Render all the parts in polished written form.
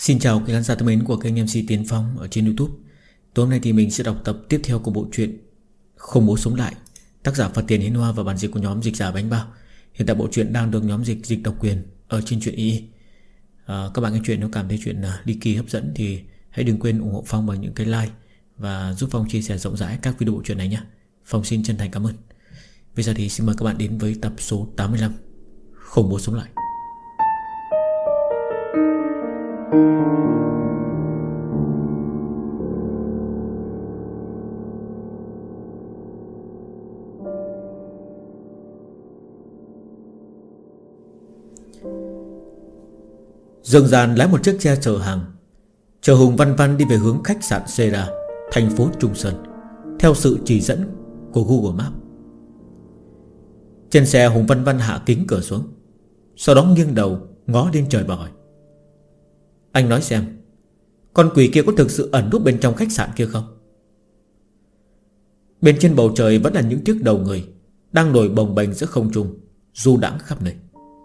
Xin chào quý khán giả thân mến của kênh MC Tiến Phong ở trên YouTube. Tối hôm nay thì mình sẽ đọc tập tiếp theo của bộ truyện Không Bố Sống Lại, tác giả Phật Tiền Hiến Hoa và bản dịch của nhóm Dịch Giả Bánh Bao. Hiện tại bộ truyện đang được nhóm dịch độc quyền ở trên truyện y. Các bạn nghe chuyện nếu cảm thấy chuyện ly kỳ hấp dẫn thì hãy đừng quên ủng hộ Phong bằng những cái like và giúp Phong chia sẻ rộng rãi các video bộ truyện này nhé. Phong xin chân thành cảm ơn. Bây giờ thì xin mời các bạn đến với tập số 85 Không Bố Sống Lại. Dương Gian lái một chiếc xe chở hàng, chở Hùng Văn Văn đi về hướng khách sạn Sera, thành phố Trung Sơn, theo sự chỉ dẫn của Google Maps. Trên xe, Hùng Văn Văn hạ kính cửa xuống, sau đó nghiêng đầu ngó lên trời và hỏi: "Anh nói xem, con quỷ kia có thực sự ẩn núp bên trong khách sạn kia không?" Bên trên bầu trời vẫn là những chiếc đầu người đang nổi bồng bềnh giữa không trung, du đãng khắp nơi.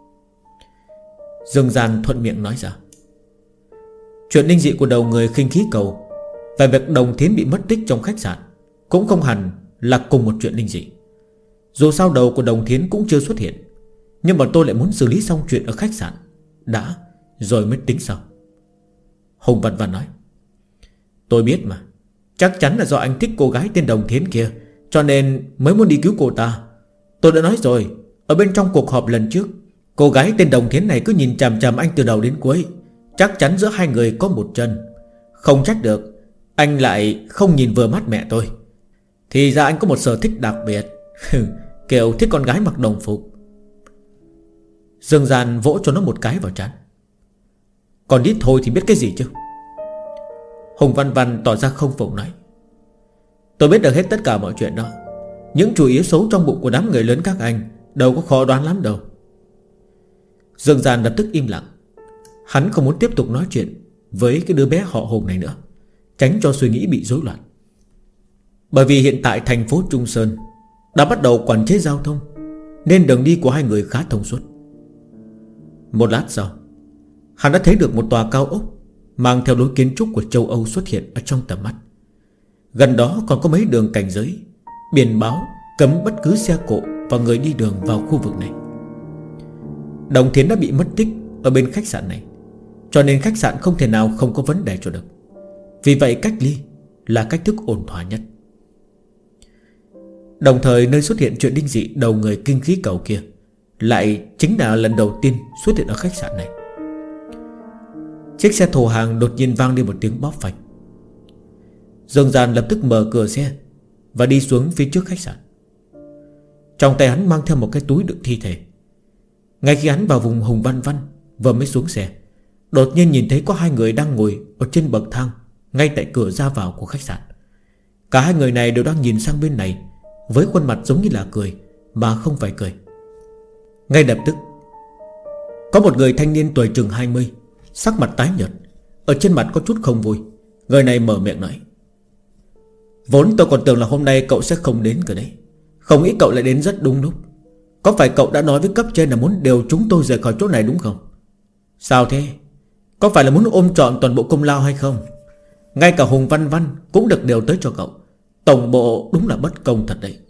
Dương Gian thuận miệng nói ra: "Chuyện linh dị của đầu người khinh khí cầu và việc Đồng Thiến bị mất tích trong khách sạn cũng không hẳn là cùng một chuyện linh dị. Dù sao đầu của Đồng Thiến cũng chưa xuất hiện, nhưng mà tôi lại muốn xử lý xong chuyện ở khách sạn đã rồi mới tính sau." Hùng Văn Văn nói: "Tôi biết mà, chắc chắn là do anh thích cô gái tên Đồng Thiến kia, cho nên mới muốn đi cứu cô ta. Tôi đã nói rồi, ở bên trong cuộc họp lần trước, cô gái tên Đồng Thiến này cứ nhìn chằm chằm anh từ đầu đến cuối. Chắc chắn giữa hai người có một chân. Không trách được anh lại không nhìn vừa mắt mẹ tôi. Thì ra anh có một sở thích đặc biệt kiểu thích con gái mặc đồng phục." Dương Gian vỗ cho nó một cái vào trán: "Còn ít thôi thì biết cái gì chứ?" Hùng Văn Văn tỏ ra không phục nói: "Tôi biết được hết tất cả mọi chuyện đó. Những chủ ý xấu trong bụng của đám người lớn các anh đâu có khó đoán lắm đâu." Dương Gian lập tức im lặng. Hắn không muốn tiếp tục nói chuyện với cái đứa bé họ Hùng này nữa, tránh cho suy nghĩ bị rối loạn. Bởi vì hiện tại thành phố Trung Sơn đã bắt đầu quản chế giao thông, nên đường đi của hai người khá thông suốt. Một lát sau, hắn đã thấy được một tòa cao ốc mang theo lối kiến trúc của châu Âu xuất hiện ở trong tầm mắt. Gần đó còn có mấy đường cảnh giới, biển báo cấm bất cứ xe cộ và người đi đường vào khu vực này. Đồng Thiến đã bị mất tích ở bên khách sạn này, cho nên khách sạn không thể nào không có vấn đề cho được. Vì vậy cách ly là cách thức ổn thỏa nhất. Đồng thời nơi xuất hiện chuyện linh dị đầu người kinh khí cầu kia lại chính là lần đầu tiên xuất hiện ở khách sạn này. Chiếc xe thổ hàng đột nhiên vang lên một tiếng bóp phanh. Dương Gian lập tức mở cửa xe và đi xuống phía trước khách sạn. Trong tay hắn mang theo một cái túi đựng thi thể. Ngay khi hắn vào vùng Hùng Văn Văn vừa mới xuống xe, đột nhiên nhìn thấy có hai người đang ngồi ở trên bậc thang ngay tại cửa ra vào của khách sạn. Cả hai người này đều đang nhìn sang bên này với khuôn mặt giống như là cười mà không phải cười. Ngay lập tức có một người thanh niên tuổi chừng 20, sắc mặt tái nhợt, ở trên mặt có chút không vui. Người này mở miệng nói: "Vốn tôi còn tưởng là hôm nay cậu sẽ không đến cơ đấy, không nghĩ cậu lại đến rất đúng lúc. Có phải cậu đã nói với cấp trên là muốn điều chúng tôi rời khỏi chỗ này đúng không? Sao thế? Có phải là muốn ôm trọn toàn bộ công lao hay không? Ngay cả Hùng Văn Văn cũng được điều tới cho cậu. Tổng bộ đúng là bất công thật đấy."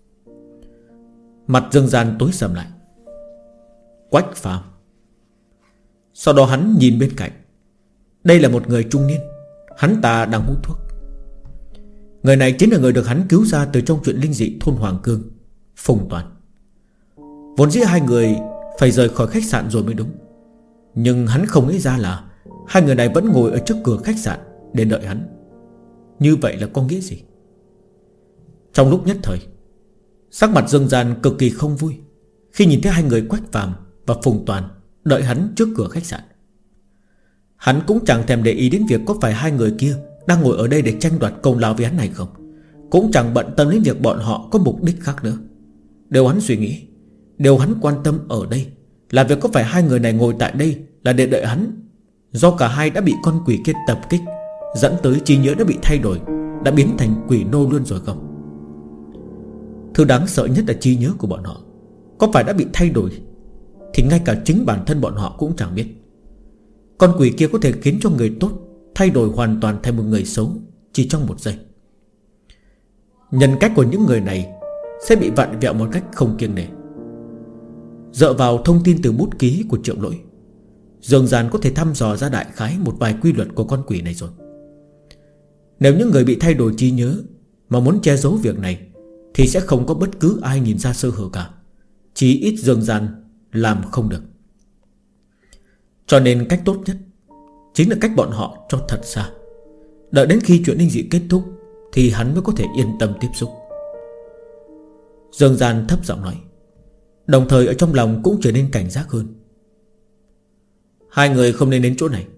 Mặt Dương Gian tối sầm lại. Quách Phàm. Sau đó hắn nhìn bên cạnh. Đây là một người trung niên, hắn ta đang hút thuốc. Người này chính là người được hắn cứu ra từ trong chuyện linh dị thôn Hoàng Cương, Phùng Toàn. Vốn dĩ hai người phải rời khỏi khách sạn rồi mới đúng, nhưng hắn không nghĩ ra là hai người này vẫn ngồi ở trước cửa khách sạn để đợi hắn. Như vậy là có nghĩa gì? Trong lúc nhất thời, sắc mặt Dương Gian cực kỳ không vui khi nhìn thấy hai người Quách Phàm và Phùng Toàn đợi hắn trước cửa khách sạn. Hắn cũng chẳng thèm để ý đến việc có phải hai người kia đang ngồi ở đây để tranh đoạt công lao với hắn hay không, cũng chẳng bận tâm đến việc bọn họ có mục đích khác nữa. Điều hắn suy nghĩ, điều hắn quan tâm ở đây là việc có phải hai người này ngồi tại đây là để đợi hắn, do cả hai đã bị con quỷ kia tập kích, dẫn tới trí nhớ đã bị thay đổi, đã biến thành quỷ nô luôn rồi không? Thứ đáng sợ nhất là trí nhớ của bọn họ có phải đã bị thay đổi thì ngay cả chính bản thân bọn họ cũng chẳng biết. Con quỷ kia có thể khiến cho người tốt thay đổi hoàn toàn thành một người xấu chỉ trong một giây. Nhân cách của những người này sẽ bị vặn vẹo một cách không kiêng nể. Dựa vào thông tin từ bút ký của Triệu Lỗi, Dương Gian có thể thăm dò ra đại khái một vài quy luật của con quỷ này rồi. Nếu những người bị thay đổi trí nhớ mà muốn che giấu việc này thì sẽ không có bất cứ ai nhìn ra sơ hở cả. Chí ít Dương Gian làm không được. Cho nên cách tốt nhất chính là cách bọn họ cho thật xa. Đợi đến khi chuyện linh dị kết thúc thì hắn mới có thể yên tâm tiếp xúc. Dương Gian thấp giọng nói, đồng thời ở trong lòng cũng trở nên cảnh giác hơn. Hai người không nên đến chỗ này.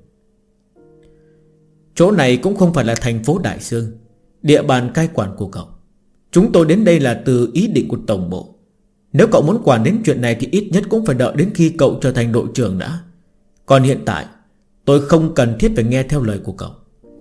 Chỗ này cũng không phải là thành phố Đại Sương, địa bàn cai quản của cậu. Chúng tôi đến đây là từ ý định của tổng bộ. Nếu cậu muốn quản đến chuyện này thì ít nhất cũng phải đợi đến khi cậu trở thành đội trưởng đã. Còn hiện tại tôi không cần thiết phải nghe theo lời của cậu.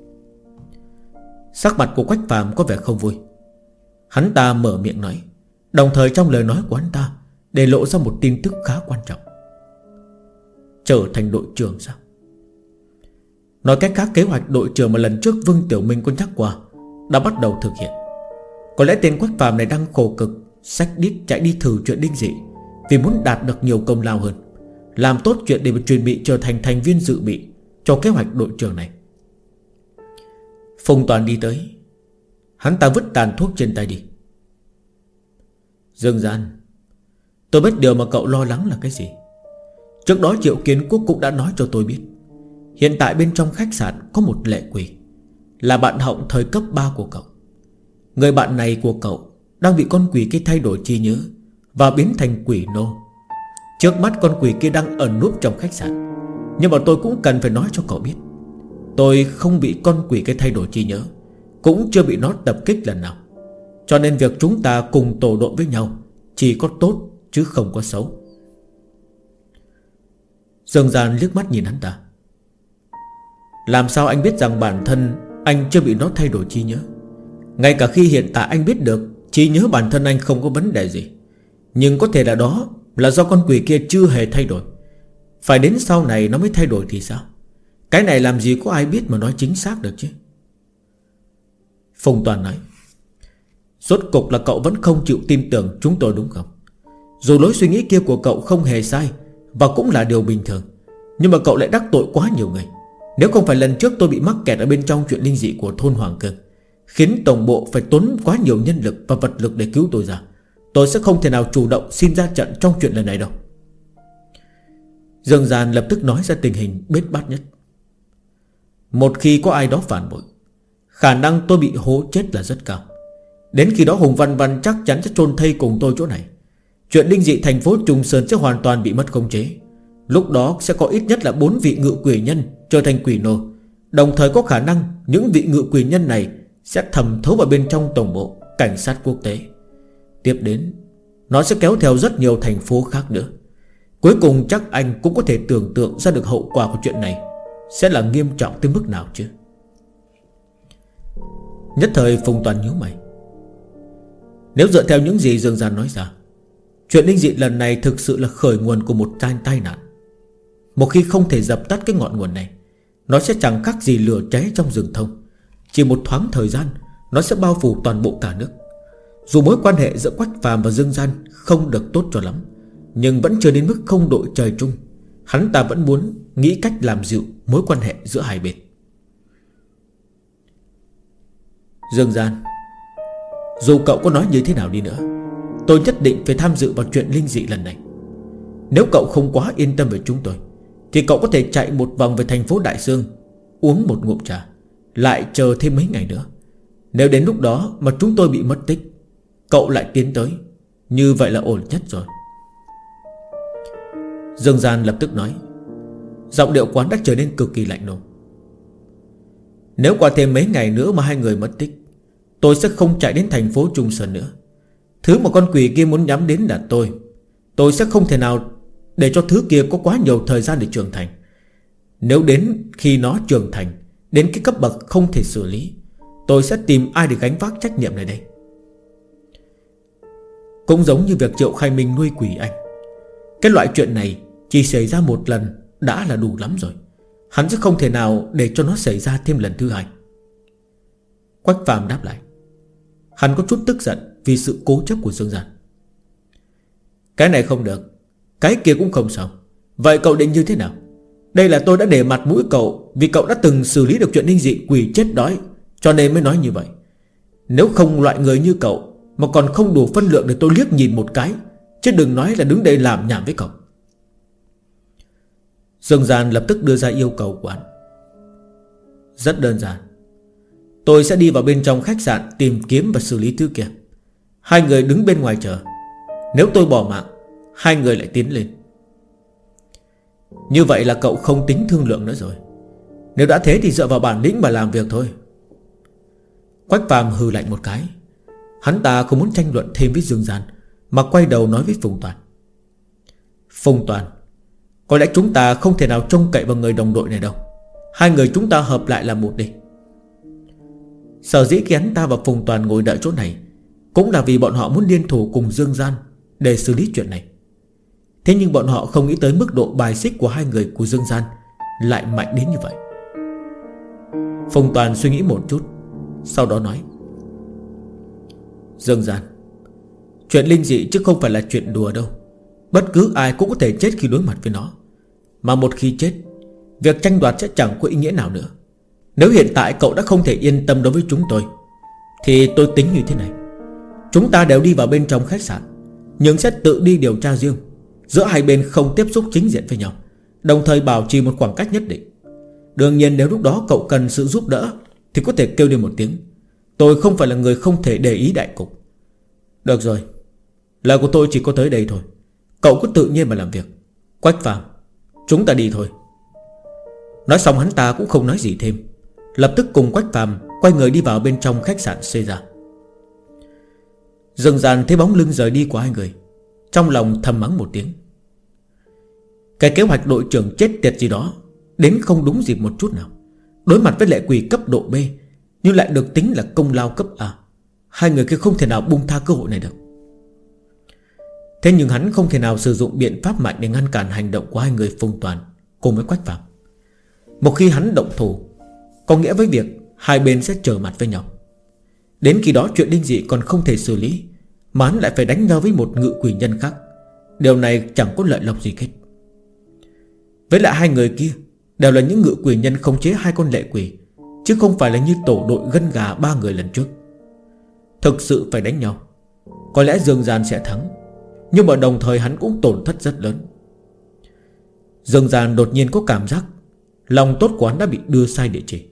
Sắc mặt của Quách Phàm có vẻ không vui. Hắn ta mở miệng nói, đồng thời trong lời nói của hắn ta để lộ ra một tin tức khá quan trọng. Trở thành đội trưởng sao? Nói cách khác, kế hoạch đội trưởng mà lần trước Vương Tiểu Minh có nhắc qua đã bắt đầu thực hiện. Có lẽ tên Quách Phàm này đang khổ cực xách đít chạy đi thử chuyện linh dị, vì muốn đạt được nhiều công lao hơn, làm tốt chuyện để chuẩn bị trở thành thành viên dự bị cho kế hoạch đội trưởng này. Phùng Toàn đi tới. Hắn ta vứt tàn thuốc trên tay đi. Dương Gian, tôi biết điều mà cậu lo lắng là cái gì. Trước đó Triệu Kiến Quốc cũng đã nói cho tôi biết. Hiện tại bên trong khách sạn có một lệ quỷ, là bạn Họng thời cấp 3 của cậu. Người bạn này của cậu đang bị con quỷ kia thay đổi trí nhớ và biến thành quỷ nô. Trước mắt con quỷ kia đang ẩn núp trong khách sạn. Nhưng mà tôi cũng cần phải nói cho cậu biết, tôi không bị con quỷ kia thay đổi trí nhớ, cũng chưa bị nó tập kích lần nào. Cho nên việc chúng ta cùng tổ đội với nhau chỉ có tốt chứ không có xấu. Dương Gian liếc mắt nhìn hắn ta. Làm sao anh biết rằng bản thân anh chưa bị nó thay đổi trí nhớ? Ngay cả khi hiện tại anh biết được trí nhớ bản thân anh không có vấn đề gì, nhưng có thể là đó là do con quỷ kia chưa hề thay đổi. Phải đến sau này nó mới thay đổi thì sao? Cái này làm gì có ai biết mà nói chính xác được chứ. Phùng Toàn nói, rốt cục là cậu vẫn không chịu tin tưởng chúng tôi đúng không? Dù lối suy nghĩ kia của cậu không hề sai và cũng là điều bình thường, nhưng mà cậu lại đắc tội quá nhiều người. Nếu không phải lần trước tôi bị mắc kẹt ở bên trong chuyện linh dị của thôn Hoàng Cương, khiến tổng bộ phải tốn quá nhiều nhân lực và vật lực để cứu tôi ra, tôi sẽ không thể nào chủ động xin ra trận trong chuyện lần này đâu. Dương Gian lập tức nói ra tình hình bết bát nhất. Một khi có ai đó phản bội, khả năng tôi bị hố chết là rất cao. Đến khi đó Hùng Văn Văn chắc chắn sẽ chôn thây cùng tôi chỗ này. Chuyện linh dị thành phố Trùng Sơn sẽ hoàn toàn bị mất khống chế. Lúc đó sẽ có ít nhất là 4 vị ngự quỷ nhân trở thành quỷ nô. Đồng thời có khả năng những vị ngự quỷ nhân này sẽ thẩm thấu vào bên trong tổng bộ cảnh sát quốc tế. Tiếp đến, nó sẽ kéo theo rất nhiều thành phố khác nữa. Cuối cùng chắc anh cũng có thể tưởng tượng ra được hậu quả của chuyện này sẽ là nghiêm trọng tới mức nào chứ. Nhất thời Phùng Toàn nhíu mày. Nếu dựa theo những gì Dương Gian nói ra, chuyện linh dị lần này thực sự là khởi nguồn của một tai nạn. Một khi không thể dập tắt cái ngọn nguồn này, nó sẽ chẳng khác gì lửa cháy trong rừng thông. Chỉ một thoáng thời gian, nó sẽ bao phủ toàn bộ cả nước. Dù mối quan hệ giữa Quách Phàm và Dương Gian không được tốt cho lắm, nhưng vẫn chưa đến mức không đội trời chung. Hắn ta vẫn muốn nghĩ cách làm dịu mối quan hệ giữa hai bên. Dương Gian, dù cậu có nói như thế nào đi nữa, tôi nhất định phải tham dự vào chuyện linh dị lần này. Nếu cậu không quá yên tâm về chúng tôi, thì cậu có thể chạy một vòng về thành phố Đại Sương, uống một ngụm trà, lại chờ thêm mấy ngày nữa. Nếu đến lúc đó mà chúng tôi bị mất tích, cậu lại tiến tới, như vậy là ổn nhất rồi. Dương Gian lập tức nói. Giọng điệu quán đã trở nên cực kỳ lạnh lùng. Nếu qua thêm mấy ngày nữa mà hai người mất tích, tôi sẽ không chạy đến thành phố Trung Sơn nữa. Thứ mà con quỷ kia muốn nhắm đến là tôi sẽ không thể nào để cho thứ kia có quá nhiều thời gian để trưởng thành. Nếu đến khi nó trưởng thành đến cái cấp bậc không thể xử lý, tôi sẽ tìm ai để gánh vác trách nhiệm này đây. Cũng giống như việc Triệu Khai Minh nuôi quỷ anh, cái loại chuyện này chỉ xảy ra một lần đã là đủ lắm rồi. hắn sẽ không thể nào để cho nó xảy ra thêm lần thứ hai. Quách Phàm đáp lại. Hắn có chút tức giận vì sự cố chấp của Dương Gian. Cái này không được, cái kia cũng không sao. Vậy cậu định như thế nào? Đây là tôi đã để mặt mũi cậu, vì cậu đã từng xử lý được chuyện linh dị quỷ chết đói, cho nên mới nói như vậy. Nếu không loại người như cậu mà còn không đủ phân lượng để tôi liếc nhìn một cái, chứ đừng nói là đứng đây làm nhảm với cậu. Dương Gian lập tức đưa ra yêu cầu của hắn. Rất đơn giản. Tôi sẽ đi vào bên trong khách sạn tìm kiếm và xử lý thứ kia. Hai người đứng bên ngoài chờ. Nếu tôi bỏ mạng, hai người lại tiến lên. Như vậy là cậu không tính thương lượng nữa rồi. Nếu đã thế thì dựa vào bản lĩnh mà làm việc thôi. Quách Phàm hừ lạnh một cái. Hắn ta không muốn tranh luận thêm với Dương Gian, mà quay đầu nói với Phùng Toàn. Phùng Toàn, có lẽ chúng ta không thể nào trông cậy vào người đồng đội này đâu. Hai người chúng ta hợp lại là một đi. Sở dĩ khi hắn ta và Phùng Toàn ngồi đợi chỗ này cũng là vì bọn họ muốn liên thủ cùng Dương Gian để xử lý chuyện này. Thế nhưng bọn họ không nghĩ tới mức độ bài xích của hai người của Dương Gian lại mạnh đến như vậy. Phùng Toàn suy nghĩ một chút, sau đó nói. Dương Gian, chuyện linh dị chứ không phải là chuyện đùa đâu. Bất cứ ai cũng có thể chết khi đối mặt với nó. Mà một khi chết, việc tranh đoạt sẽ chẳng có ý nghĩa nào nữa. Nếu hiện tại cậu đã không thể yên tâm đối với chúng tôi, thì tôi tính như thế này. Chúng ta đều đi vào bên trong khách sạn, nhưng sẽ tự đi điều tra riêng. Giữa hai bên không tiếp xúc chính diện với nhau, đồng thời bảo trì một khoảng cách nhất định. Đương nhiên nếu lúc đó cậu cần sự giúp đỡ thì có thể kêu đi một tiếng. Tôi không phải là người không thể để ý đại cục. Được rồi, lời của tôi chỉ có tới đây thôi. Cậu cứ tự nhiên mà làm việc. Quách Phàm, chúng ta đi thôi. Nói xong hắn ta cũng không nói gì thêm, lập tức cùng Quách Phàm quay người đi vào bên trong khách sạn xây ra. Dương Gian thấy bóng lưng rời đi của hai người, trong lòng thầm mắng một tiếng. Cái kế hoạch đội trưởng chết tiệt gì đó đến không đúng dịp một chút nào. Đối mặt với lệ quỷ cấp độ B, nhưng lại được tính là công lao cấp A. Hai người kia không thể nào buông tha cơ hội này được. Thế nhưng hắn không thể nào sử dụng biện pháp mạnh để ngăn cản hành động của hai người Phùng Toàn cùng với Quách Phàm. Một khi hắn động thủ, có nghĩa với việc hai bên sẽ trở mặt với nhau. Đến khi đó chuyện linh dị còn không thể xử lý, mà hắn lại phải đánh nhau với một ngự quỷ nhân khác. Điều này chẳng có lợi lộc gì hết. Với lại hai người kia đều là những ngự quỷ nhân khống chế hai con lệ quỷ, chứ không phải là như tổ đội gân gà ba người lần trước. Thực sự phải đánh nhau, có lẽ Dương Gian sẽ thắng, nhưng mà đồng thời hắn cũng tổn thất rất lớn. Dương Gian đột nhiên có cảm giác lòng tốt của hắn đã bị đưa sai địa chỉ.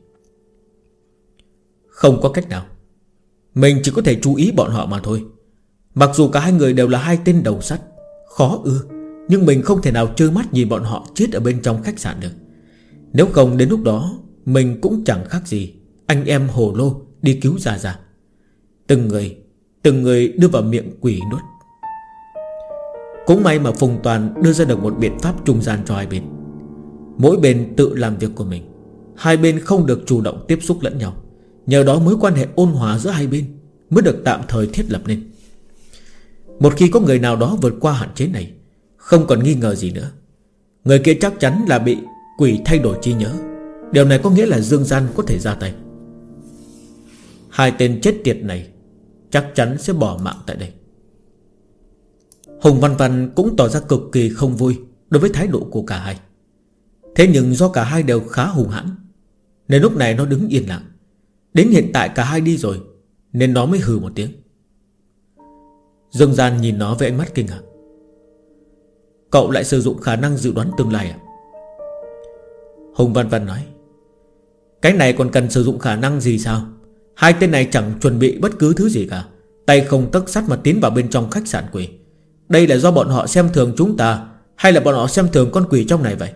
Không có cách nào, mình chỉ có thể chú ý bọn họ mà thôi. Mặc dù cả hai người đều là hai tên đầu sắt, khó ưa, nhưng mình không thể nào trơ mắt nhìn bọn họ chết ở bên trong khách sạn được. Nếu không đến lúc đó mình cũng chẳng khác gì anh em hồ lô đi cứu Gia Gia. Từng người đưa vào miệng quỷ nuốt. Cũng may mà Phùng Toàn đưa ra được một biện pháp trung gian cho hai bên. Mỗi bên tự làm việc của mình, hai bên không được chủ động tiếp xúc lẫn nhau. Nhờ đó mối quan hệ ôn hòa giữa hai bên mới được tạm thời thiết lập nên. Một khi có người nào đó vượt qua hạn chế này, không còn nghi ngờ gì nữa, người kia chắc chắn là bị quỷ thay đổi trí nhớ. Điều này có nghĩa là Dương Gian có thể ra tay. Hai tên chết tiệt này chắc chắn sẽ bỏ mạng tại đây. Hùng Văn Văn cũng tỏ ra cực kỳ không vui đối với thái độ của cả hai. Thế nhưng do cả hai đều khá hùng hãn, nên lúc này nó đứng yên lặng. Đến hiện tại cả hai đi rồi, nên nó mới hừ một tiếng. Dương Gian nhìn nó với ánh mắt kinh ngạc. Cậu lại sử dụng khả năng dự đoán tương lai à? Hùng Văn Văn nói. Cái này còn cần sử dụng khả năng gì sao? Hai tên này chẳng chuẩn bị bất cứ thứ gì cả, tay không tấc sắt mà tiến vào bên trong khách sạn quỷ. Đây là do bọn họ xem thường chúng ta, hay là bọn họ xem thường con quỷ trong này vậy?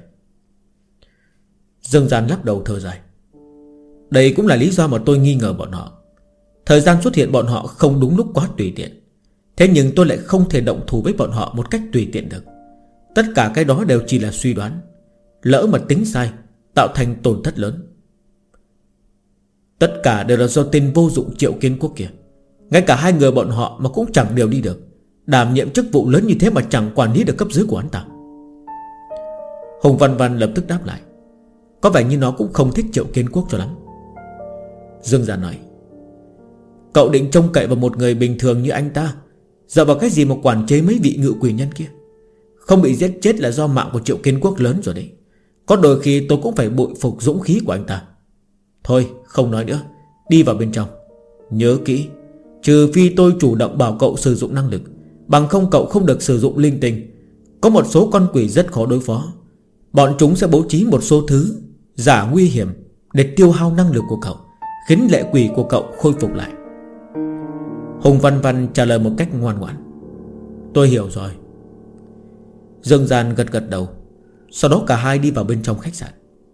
Dương Gian lắc đầu thở dài. Đây cũng là lý do mà tôi nghi ngờ bọn họ. Thời gian xuất hiện bọn họ không đúng lúc quá tùy tiện. Thế nhưng tôi lại không thể động thủ với bọn họ một cách tùy tiện được. Tất cả cái đó đều chỉ là suy đoán. Lỡ mà tính sai, tạo thành tổn thất lớn. Tất cả đều là do tên vô dụng Triệu Kiến Quốc kia. Ngay cả hai người bọn họ mà cũng chẳng đều đi được, đảm nhiệm chức vụ lớn như thế mà chẳng quản lý được cấp dưới của hắn ta. Hùng Văn Văn lập tức đáp lại. Có vẻ như nó cũng không thích Triệu Kiến Quốc cho lắm. Dương Giản nói: Cậu định trông cậy vào một người bình thường như anh ta, dựa vào cái gì mà quản chế mấy vị ngự quỷ nhân kia? Không bị giết chết là do mạng của Triệu Kiến Quốc lớn rồi đấy. Có đôi khi tôi cũng phải bội phục dũng khí của anh ta. Thôi không nói nữa, đi vào bên trong. Nhớ kỹ, trừ phi tôi chủ động bảo cậu sử dụng năng lực, bằng không cậu không được sử dụng linh tinh. Có một số con quỷ rất khó đối phó. Bọn chúng sẽ bố trí một số thứ giả nguy hiểm để tiêu hao năng lực của cậu, khiến lệ quỷ của cậu khôi phục lại. Hùng Văn Văn trả lời một cách ngoan ngoãn: Tôi hiểu rồi. Dương Gian gật gật đầu. Sau đó cả hai đi vào bên trong khách sạn.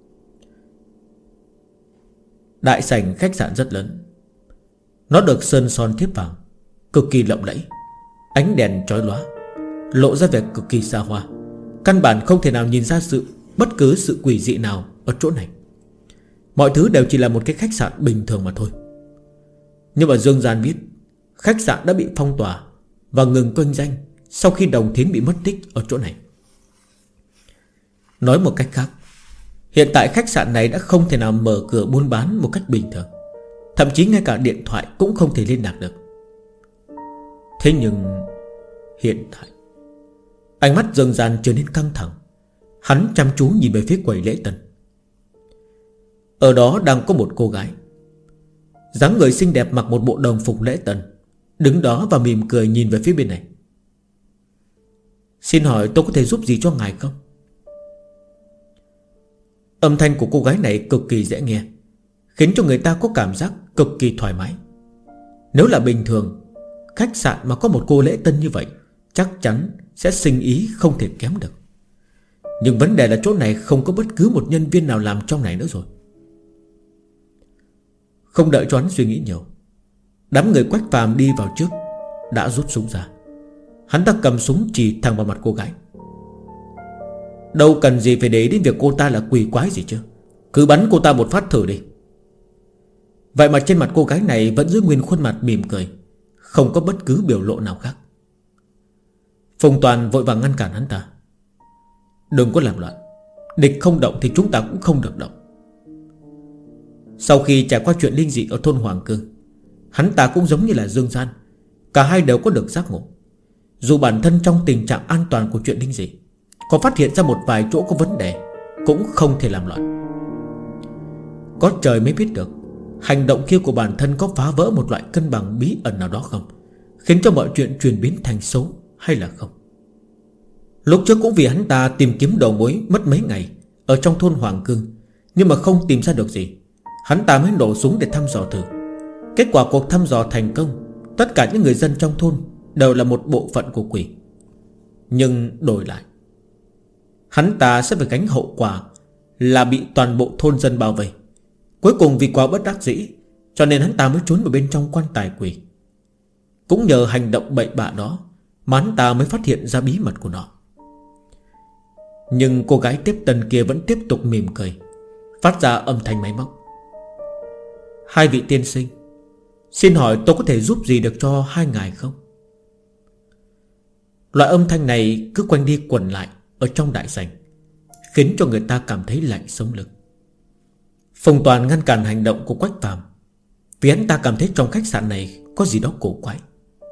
Đại sảnh khách sạn rất lớn. Nó được sơn son thiếp vàng, cực kỳ lộng lẫy. Ánh đèn chói lóa, lộ ra vẻ cực kỳ xa hoa. Căn bản không thể nào nhìn ra bất cứ sự quỷ dị nào ở chỗ này. Mọi thứ đều chỉ là một cái khách sạn bình thường mà thôi. Nhưng mà Dương Gian biết khách sạn đã bị phong tỏa và ngừng kinh doanh sau khi Đồng Thiến bị mất tích ở chỗ này. Nói một cách khác, hiện tại khách sạn này đã không thể nào mở cửa buôn bán một cách bình thường. Thậm chí ngay cả điện thoại cũng không thể liên lạc được. Thế nhưng hiện tại ánh mắt Dương Gian trở nên căng thẳng. Hắn chăm chú nhìn về phía quầy lễ tân. Ở đó đang có một cô gái, dáng người xinh đẹp, mặc một bộ đồng phục lễ tân, đứng đó và mỉm cười nhìn về phía bên này. Xin hỏi tôi có thể giúp gì cho ngài không? Âm thanh của cô gái này cực kỳ dễ nghe, khiến cho người ta có cảm giác cực kỳ thoải mái. Nếu là bình thường, khách sạn mà có một cô lễ tân như vậy chắc chắn sẽ sinh ý không thể kém được. Nhưng vấn đề là chỗ này không có bất cứ một nhân viên nào làm trong này nữa rồi. Không đợi cho hắn suy nghĩ nhiều, đám người Quách Phàm đi vào trước đã rút súng ra. Hắn ta cầm súng chỉ thẳng vào mặt cô gái. Đâu cần gì phải để ý đến việc cô ta là quỷ quái gì chứ, cứ bắn cô ta một phát thử đi. Vậy mà trên mặt cô gái này vẫn giữ nguyên khuôn mặt mỉm cười, không có bất cứ biểu lộ nào khác. Phùng Toàn vội vàng ngăn cản hắn ta: Đừng có làm loạn, địch không động thì chúng ta cũng không được động. Sau khi trải qua chuyện linh dị ở thôn Hoàng Cương, hắn ta cũng giống như là Dương Gian, cả hai đều có được giác ngộ. Dù bản thân trong tình trạng an toàn của chuyện linh dị, có phát hiện ra một vài chỗ có vấn đề, cũng không thể làm loạn. Có trời mới biết được hành động kia của bản thân có phá vỡ một loại cân bằng bí ẩn nào đó không, khiến cho mọi chuyện chuyển biến thành xấu hay là không. Lúc trước cũng vì hắn ta tìm kiếm đầu mối mất mấy ngày ở trong thôn Hoàng Cương, nhưng mà không tìm ra được gì, hắn ta mới nổ súng để thăm dò thử. Kết quả cuộc thăm dò thành công. Tất cả những người dân trong thôn đều là một bộ phận của quỷ. Nhưng đổi lại, hắn ta sẽ phải gánh hậu quả là bị toàn bộ thôn dân bao vây. Cuối cùng vì quá bất đắc dĩ, cho nên hắn ta mới trốn vào bên trong quan tài quỷ. Cũng nhờ hành động bậy bạ đó mà hắn ta mới phát hiện ra bí mật của nó. Nhưng cô gái tiếp tân kia vẫn tiếp tục mỉm cười, phát ra âm thanh máy móc: Hai vị tiên sinh, xin hỏi tôi có thể giúp gì được cho hai ngài không? Loại âm thanh này cứ quanh đi quẩn lại ở trong đại sảnh, khiến cho người ta cảm thấy lạnh sống lưng. Phùng Toàn ngăn cản hành động của Quách Phàm, vì hắn ta cảm thấy trong khách sạn này có gì đó cổ quái.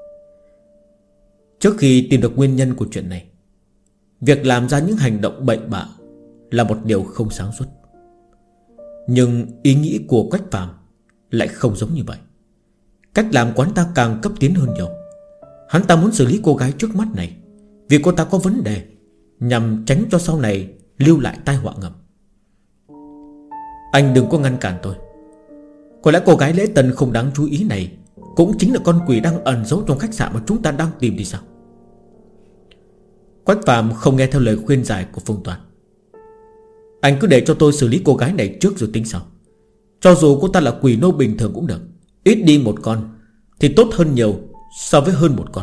Trước khi tìm được nguyên nhân của chuyện này, việc làm ra những hành động bậy bạ là một điều không sáng suốt. Nhưng ý nghĩ của Quách Phàm lại không giống như vậy. Cách làm của hắn ta càng cấp tiến hơn nhiều. Hắn ta muốn xử lý cô gái trước mắt này vì cô ta có vấn đề, nhằm tránh cho sau này lưu lại tai họa ngầm. Anh đừng có ngăn cản tôi. Có lẽ cô gái lễ tân không đáng chú ý này cũng chính là con quỷ đang ẩn giấu trong khách sạn mà chúng ta đang tìm thì sao? Quách Phàm không nghe theo lời khuyên giải của Phùng Toàn. Anh cứ để cho tôi xử lý cô gái này trước rồi tính sau. Cho dù cô ta là quỷ nô bình thường cũng được, ít đi một con thì tốt hơn nhiều so với hơn một con.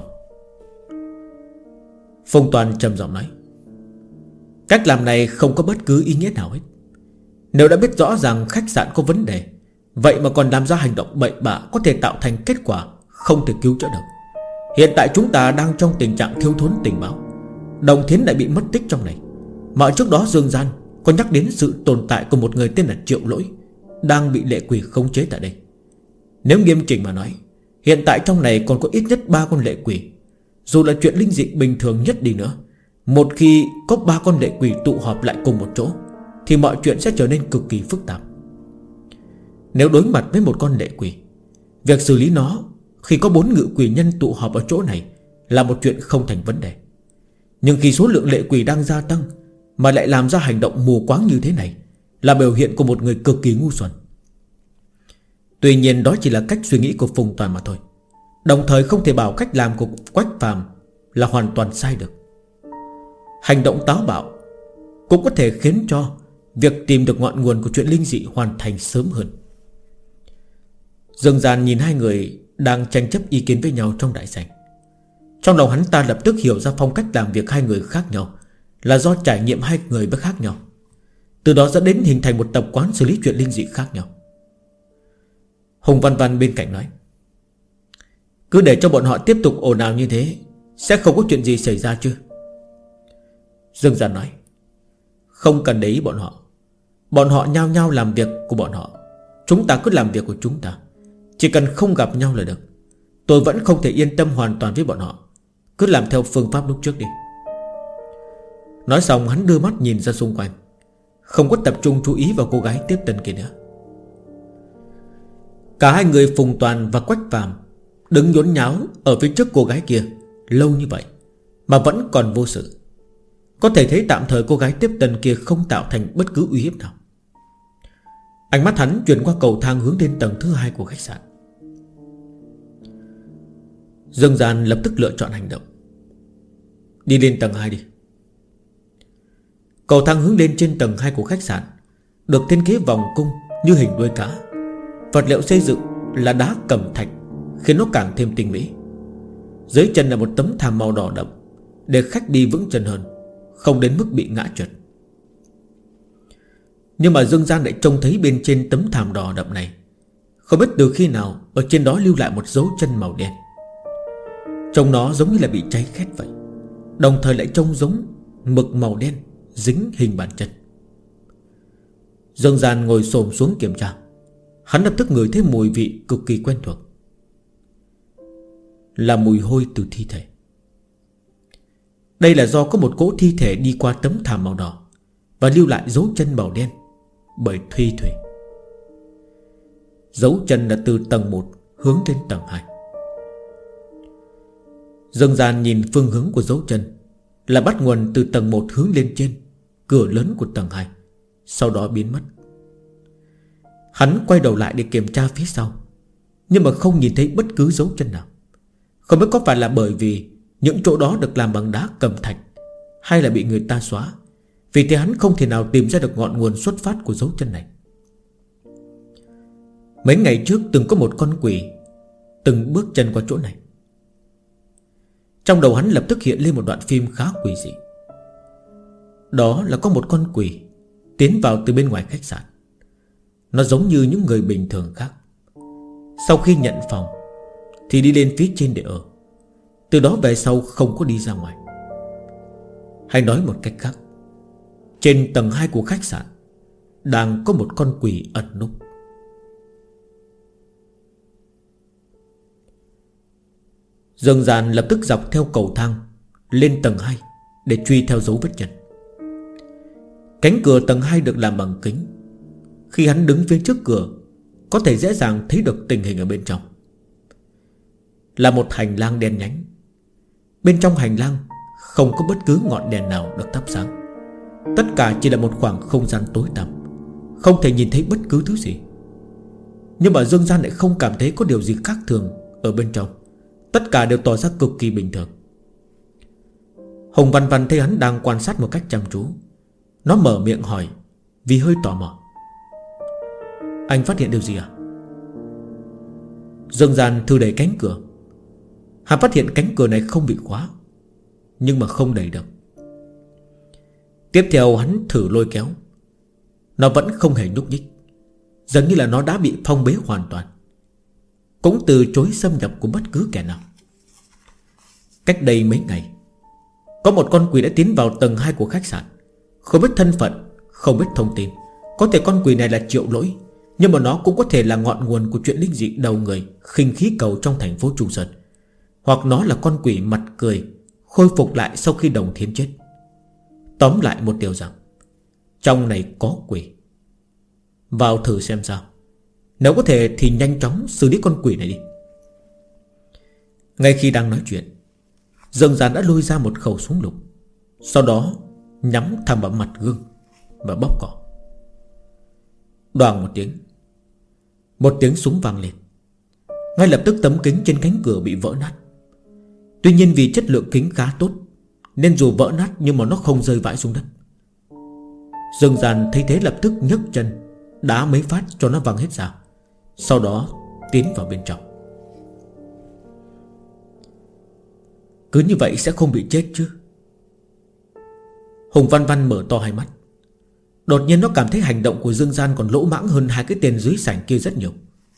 Phùng Toàn trầm giọng nói: Cách làm này không có bất cứ ý nghĩa nào hết. Nếu đã biết rõ ràng khách sạn có vấn đề, vậy mà còn làm ra hành động bậy bạ có thể tạo thành kết quả không thể cứu chữa được. Hiện tại chúng ta đang trong tình trạng thiếu thốn tình báo. Đồng Thiến lại bị mất tích trong này, mà trước đó Dương Gian có nhắc đến sự tồn tại của một người tên là Triệu Lỗi, đang bị lệ quỷ khống chế tại đây. Nếu nghiêm chỉnh mà nói, hiện tại trong này còn có ít nhất 3 con lệ quỷ. Dù là chuyện linh dị bình thường nhất đi nữa, một khi có 3 con lệ quỷ tụ họp lại cùng một chỗ thì mọi chuyện sẽ trở nên cực kỳ phức tạp. Nếu đối mặt với một con lệ quỷ, việc xử lý nó khi có 4 ngự quỷ nhân tụ họp ở chỗ này là một chuyện không thành vấn đề. Nhưng khi số lượng lệ quỷ đang gia tăng mà lại làm ra hành động mù quáng như thế này, là biểu hiện của một người cực kỳ ngu xuẩn. Tuy nhiên đó chỉ là cách suy nghĩ của Phùng Toàn mà thôi, đồng thời không thể bảo cách làm của Quách Phàm là hoàn toàn sai được. Hành động táo bạo cũng có thể khiến cho việc tìm được ngọn nguồn của chuyện linh dị hoàn thành sớm hơn. Dương Gian nhìn hai người đang tranh chấp ý kiến với nhau trong đại sảnh. Trong lòng hắn ta lập tức hiểu ra phong cách làm việc hai người khác nhau là do trải nghiệm hai người với khác nhau, từ đó dẫn đến hình thành một tập quán xử lý chuyện linh dị khác nhau. Hùng Văn Văn bên cạnh nói: cứ để cho bọn họ tiếp tục ồn ào như thế, sẽ không có chuyện gì xảy ra chứ? Dương Gian nói: không cần để ý bọn họ. Bọn họ nhao nhao làm việc của bọn họ, chúng ta cứ làm việc của chúng ta. Chỉ cần không gặp nhau là được. Tôi vẫn không thể yên tâm hoàn toàn với bọn họ. Cứ làm theo phương pháp lúc trước đi. Nói xong hắn đưa mắt nhìn ra xung quanh, không có tập trung chú ý vào cô gái tiếp tân kia nữa. Cả hai người Phùng Toàn và Quách Phàm đứng nhốn nháo ở phía trước cô gái kia lâu như vậy mà vẫn còn vô sự. Có thể thấy tạm thời cô gái tiếp tân kia không tạo thành bất cứ uy hiếp nào. Ánh mắt hắn chuyển qua cầu thang hướng lên tầng thứ 2 của khách sạn. Dương Gian lập tức lựa chọn hành động. Đi lên tầng 2 đi. Cầu thang hướng lên trên tầng 2 của khách sạn được thiết kế vòng cung như hình đuôi cá. Vật liệu xây dựng là đá cẩm thạch, khiến nó càng thêm tinh mỹ. Dưới chân là một tấm thảm màu đỏ đậm để khách đi vững chân hơn, không đến mức bị ngã trượt. Nhưng mà Dương Gian lại trông thấy bên trên tấm thảm đỏ đậm này, không biết từ khi nào ở trên đó lưu lại một dấu chân màu đen. Trông nó giống như là bị cháy khét vậy, đồng thời lại trông giống mực màu đen dính hình bàn chân. Dương Gian ngồi xổm xuống kiểm tra. Hắn lập tức ngửi thấy mùi vị cực kỳ quen thuộc, là mùi hôi từ thi thể. Đây là do có một cỗ thi thể đi qua tấm thảm màu đỏ và lưu lại dấu chân màu đen bởi Thuy Thủy. Dấu chân là từ tầng 1 hướng lên tầng 2. Dương Gian nhìn phương hướng của dấu chân là bắt nguồn từ tầng 1 hướng lên trên cửa lớn của tầng 2, sau đó biến mất. Hắn quay đầu lại để kiểm tra phía sau, nhưng mà không nhìn thấy bất cứ dấu chân nào. Không biết có phải là bởi vì những chỗ đó được làm bằng đá cẩm thạch, hay là bị người ta xóa. Vì thế hắn không thể nào tìm ra được ngọn nguồn xuất phát của dấu chân này. Mấy ngày trước từng có một con quỷ từng bước chân qua chỗ này. Trong đầu hắn lập tức hiện lên một đoạn phim khá quỷ dị. Đó là có một con quỷ tiến vào từ bên ngoài khách sạn. Nó giống như những người bình thường khác. Sau khi nhận phòng thì đi lên phía trên để ở, từ đó về sau không có đi ra ngoài. Hay nói một cách khác, trên tầng 2 của khách sạn đang có một con quỷ ẩn núp. Dương Gian lập tức dọc theo cầu thang lên tầng 2 để truy theo dấu vết chân. Cánh cửa tầng 2 được làm bằng kính. Khi hắn đứng phía trước cửa, có thể dễ dàng thấy được tình hình ở bên trong. Là một hành lang đen nhánh. Bên trong hành lang không có bất cứ ngọn đèn nào được thắp sáng. Tất cả chỉ là một khoảng không gian tối tăm, không thể nhìn thấy bất cứ thứ gì. Nhưng mà Dương Gian lại không cảm thấy có điều gì khác thường ở bên trong. Tất cả đều tỏ ra cực kỳ bình thường. Hùng Văn Văn thấy hắn đang quan sát một cách chăm chú. Nó mở miệng hỏi vì hơi tò mò: anh phát hiện điều gì à? Dương Gian thử đẩy cánh cửa. Hắn phát hiện cánh cửa này không bị khóa, nhưng mà không đẩy được. Tiếp theo hắn thử lôi kéo. Nó vẫn không hề nhúc nhích, dường như là nó đã bị phong bế hoàn toàn, cũng từ chối xâm nhập của bất cứ kẻ nào. Cách đây mấy ngày, có một con quỷ đã tiến vào tầng 2 của khách sạn. Không biết thân phận, Không biết thông tin. Có thể con quỷ này là Triệu Lỗi, nhưng mà nó cũng có thể là ngọn nguồn của chuyện linh dị đầu người khinh khí cầu trong thành phố Trung Sơn. Hoặc nó là con quỷ mặt cười khôi phục lại sau khi Đồng Thiến chết. Tóm lại một điều rằng trong này có quỷ. Vào thử xem sao. Nếu có thể thì nhanh chóng xử lý con quỷ này đi. Ngay khi đang nói chuyện, Dương Gian đã lôi ra một khẩu súng lục, sau đó nhắm thẳng vào mặt gương và bóp cò. Đoàng một tiếng súng vang lên. Ngay lập tức tấm kính trên cánh cửa bị vỡ nát. Tuy nhiên vì chất lượng kính khá tốt nên dù vỡ nát nhưng mà nó không rơi vãi xuống đất. Dương Gian thấy thế lập tức nhấc chân đá mấy phát cho nó văng hết ra, sau đó tiến vào bên trong. Cứ như vậy sẽ không bị chết chứ? Hùng Văn Văn mở to hai mắt. Đột nhiên nó cảm thấy hành động của Dương Gian còn lỗ mãng hơn hai cái tên dưới sảnh kia rất nhiều.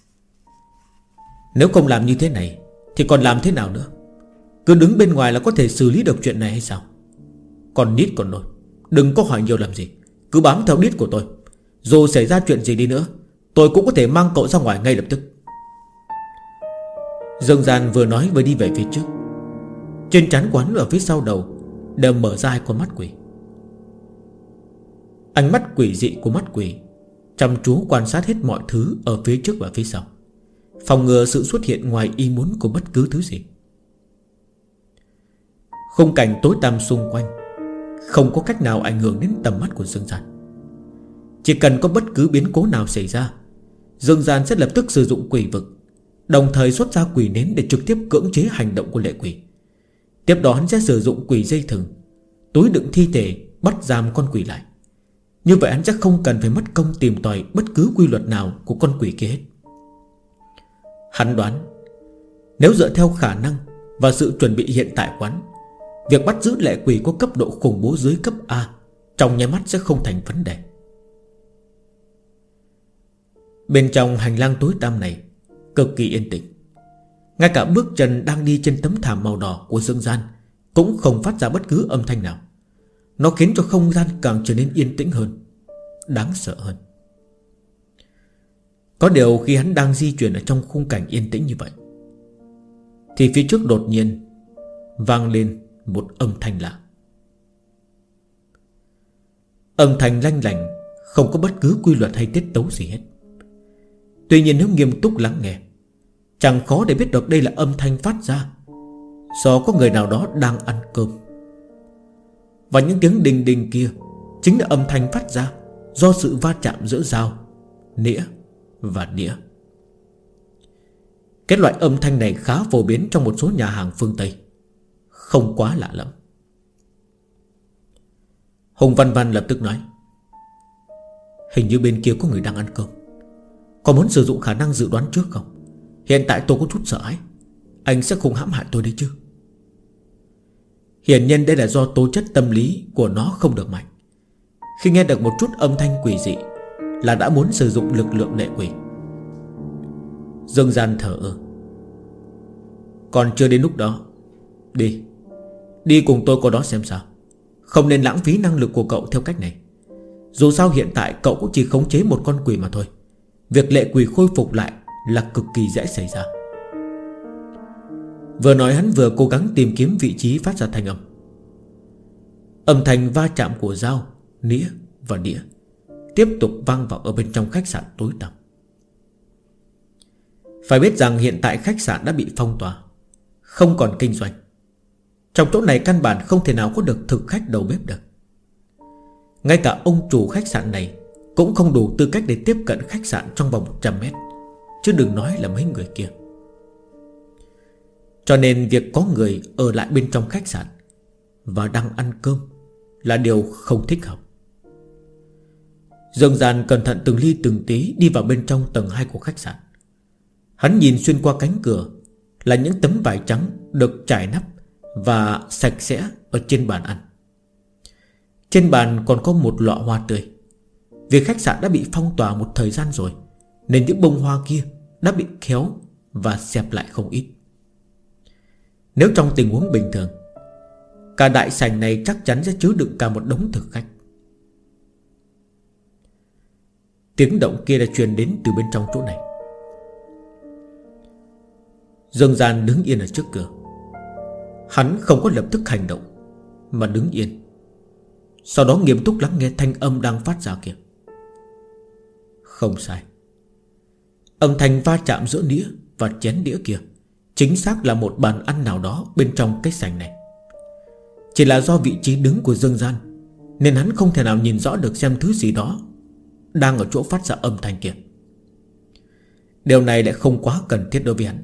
Nếu không làm như thế này thì còn làm thế nào nữa? Cứ đứng bên ngoài là có thể xử lý được chuyện này hay sao? Còn nít còn nổi, đừng có hỏi nhiều làm gì, cứ bám theo nít của tôi. Dù xảy ra chuyện gì đi nữa, tôi cũng có thể mang cậu ra ngoài ngay lập tức. Dương Gian vừa nói vừa đi về phía trước. Trên trán quán ở phía sau đầu đều mở ra hai con mắt quỷ. Ánh mắt quỷ dị của mắt quỷ chăm chú quan sát hết mọi thứ ở phía trước và phía sau, phòng ngừa sự xuất hiện ngoài ý muốn của bất cứ thứ gì. Khung cảnh tối tăm xung quanh không có cách nào ảnh hưởng đến tầm mắt của Dương Gian. Chỉ cần có bất cứ biến cố nào xảy ra, Dương Gian sẽ lập tức sử dụng quỷ vực, đồng thời xuất ra quỷ nến để trực tiếp cưỡng chế hành động của lệ quỷ. Tiếp đó hắn sẽ sử dụng quỷ dây thừng, túi đựng thi thể bắt giam con quỷ lại. Như vậy hắn sẽ không cần phải mất công tìm tòi bất cứ quy luật nào của con quỷ kia hết. Hắn đoán nếu dựa theo khả năng và sự chuẩn bị hiện tại quán, việc bắt giữ lệ quỷ có cấp độ khủng bố dưới cấp A trong nháy mắt sẽ không thành vấn đề. Bên trong hành lang tối tăm này cực kỳ yên tĩnh. Ngay cả bước chân đang đi trên tấm thảm màu đỏ của Dương Gian cũng không phát ra bất cứ âm thanh nào. Nó khiến cho không gian càng trở nên yên tĩnh hơn, đáng sợ hơn. Có điều khi hắn đang di chuyển ở trong khung cảnh yên tĩnh như vậy, thì phía trước đột nhiên vang lên một âm thanh lạ. Âm thanh lanh lảnh, không có bất cứ quy luật hay tiết tấu gì hết. Tuy nhiên nếu nghiêm túc lắng nghe, chẳng khó để biết được đây là âm thanh phát ra do có người nào đó đang ăn cơm. Và những tiếng đinh đinh kia chính là âm thanh phát ra do sự va chạm giữa dao, nĩa và đĩa. Cái loại âm thanh này khá phổ biến trong một số nhà hàng phương Tây, không quá lạ lẫm. Hùng Văn Văn lập tức nói: hình như bên kia có người đang ăn cơm. Có muốn sử dụng khả năng dự đoán trước không? Hiện tại tôi có chút sợ hãi. Anh sẽ không hãm hại tôi đấy chứ? Hiển nhiên đây là do tố chất tâm lý của nó không được mạnh. Khi nghe được một chút âm thanh quỷ dị là đã muốn sử dụng lực lượng lệ quỷ. Dương Gian thở ơ: còn chưa đến lúc đó. Đi cùng tôi qua đó xem sao. Không nên lãng phí năng lực của cậu theo cách này. Dù sao hiện tại cậu cũng chỉ khống chế một con quỷ mà thôi. Việc lệ quỷ khôi phục lại là cực kỳ dễ xảy ra. Vừa nói hắn vừa cố gắng tìm kiếm vị trí phát ra thanh âm. Âm thanh va chạm của dao, nĩa và đĩa tiếp tục vang vào ở bên trong khách sạn tối tăm. Phải biết rằng hiện tại khách sạn đã bị phong tỏa, không còn kinh doanh. Trong chỗ này căn bản không thể nào có được thực khách đầu bếp được. Ngay cả ông chủ khách sạn này cũng không đủ tư cách để tiếp cận khách sạn trong vòng 100 mét, chứ đừng nói là mấy người kia. Cho nên việc có người ở lại bên trong khách sạn và đang ăn cơm là điều không thích hợp. Dương Gian cẩn thận từng ly từng tí đi vào bên trong tầng 2 của khách sạn. Hắn nhìn xuyên qua cánh cửa là những tấm vải trắng được trải nắp và sạch sẽ ở trên bàn ăn. Trên bàn còn có một lọ hoa tươi. Vì khách sạn đã bị phong tỏa một thời gian rồi, nên những bông hoa kia đã bị khéo và xẹp lại không ít. Nếu trong tình huống bình thường, cả đại sảnh này chắc chắn sẽ chứa đựng cả một đống thực khách. Tiếng động kia đã truyền đến từ bên trong chỗ này. Dương Gian đứng yên ở trước cửa. Hắn không có lập tức hành động, mà đứng yên, sau đó nghiêm túc lắng nghe thanh âm đang phát ra kia. Không sai, âm thanh va chạm giữa đĩa và chén đĩa kia chính xác là một bàn ăn nào đó bên trong cái sảnh này. Chỉ là do vị trí đứng của Dương Gian nên hắn không thể nào nhìn rõ được xem thứ gì đó đang ở chỗ phát ra âm thanh kia. Điều này lại không quá cần thiết đối với hắn.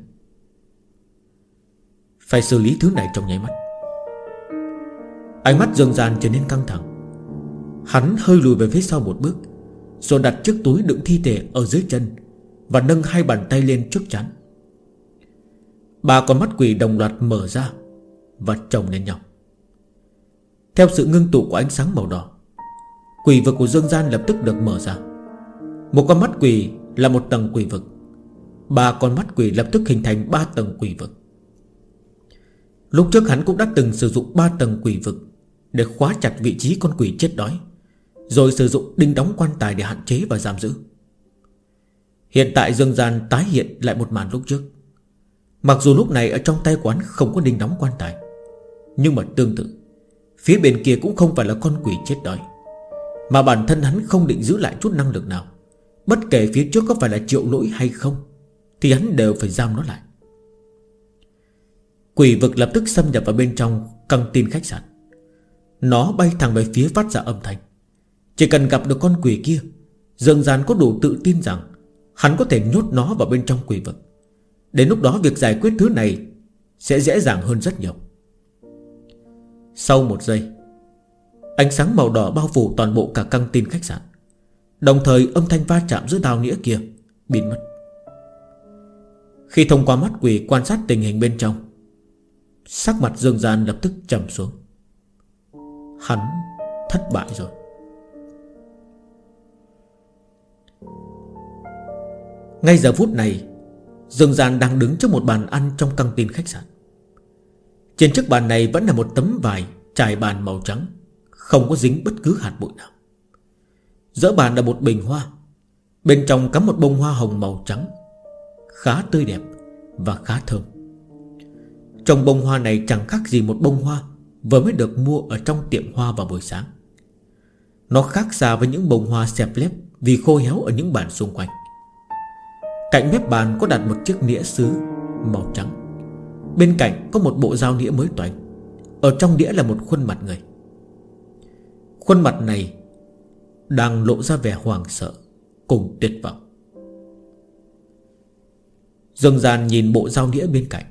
Phải xử lý thứ này trong nháy mắt. Ánh mắt Dương Gian trở nên căng thẳng. Hắn hơi lùi về phía sau một bước, rồi đặt chiếc túi đựng thi thể ở dưới chân và nâng hai bàn tay lên trước trán. Ba con mắt quỷ đồng loạt mở ra và chồng lên nhau. Theo sự ngưng tụ của ánh sáng màu đỏ, quỷ vực của Dương Gian lập tức được mở ra. Một con mắt quỷ là một tầng quỷ vực, ba con mắt quỷ lập tức hình thành 3 tầng quỷ vực. Lúc trước hắn cũng đã từng sử dụng 3 tầng quỷ vực để khóa chặt vị trí con quỷ chết đói, rồi sử dụng đinh đóng quan tài để hạn chế và giam giữ. Hiện tại Dương Gian tái hiện lại một màn lúc trước. Mặc dù lúc này ở trong tay quán không có đinh đóng quan tài, nhưng mà tương tự, phía bên kia cũng không phải là con quỷ chết đói, mà bản thân hắn không định giữ lại chút năng lực nào. Bất kể phía trước có phải là Triệu Lỗi hay không thì hắn đều phải giam nó lại. Quỷ vực lập tức xâm nhập vào bên trong căng tin khách sạn. Nó bay thẳng về phía phát ra âm thanh. Chỉ cần gặp được con quỷ kia, Dương Gian có đủ tự tin rằng hắn có thể nhốt nó vào bên trong quỷ vực. Đến lúc đó việc giải quyết thứ này sẽ dễ dàng hơn rất nhiều. Sau một giây, ánh sáng màu đỏ bao phủ toàn bộ cả căng tin khách sạn. Đồng thời âm thanh va chạm giữa đao nĩa kia biến mất. Khi thông qua mắt quỷ quan sát tình hình bên trong, sắc mặt Dương Gian lập tức trầm xuống. Hắn thất bại rồi. Ngay giờ phút này, Dương Gian đang đứng trước một bàn ăn trong căng tin khách sạn. Trên chiếc bàn này vẫn là một tấm vải trải bàn màu trắng, không có dính bất cứ hạt bụi nào. Giữa bàn là một bình hoa, bên trong cắm một bông hoa hồng màu trắng, khá tươi đẹp và khá thơm. Trong bông hoa này chẳng khác gì một bông hoa vừa mới được mua ở trong tiệm hoa vào buổi sáng. Nó khác xa với những bông hoa xẹp lép vì khô héo ở những bàn xung quanh. Cạnh mép bàn có đặt một chiếc nĩa sứ màu trắng. Bên cạnh có một bộ dao nĩa mới toanh. Ở trong đĩa là một khuôn mặt người. Khuôn mặt này đang lộ ra vẻ hoảng sợ cùng tuyệt vọng. Dương Gian nhìn bộ dao nĩa bên cạnh.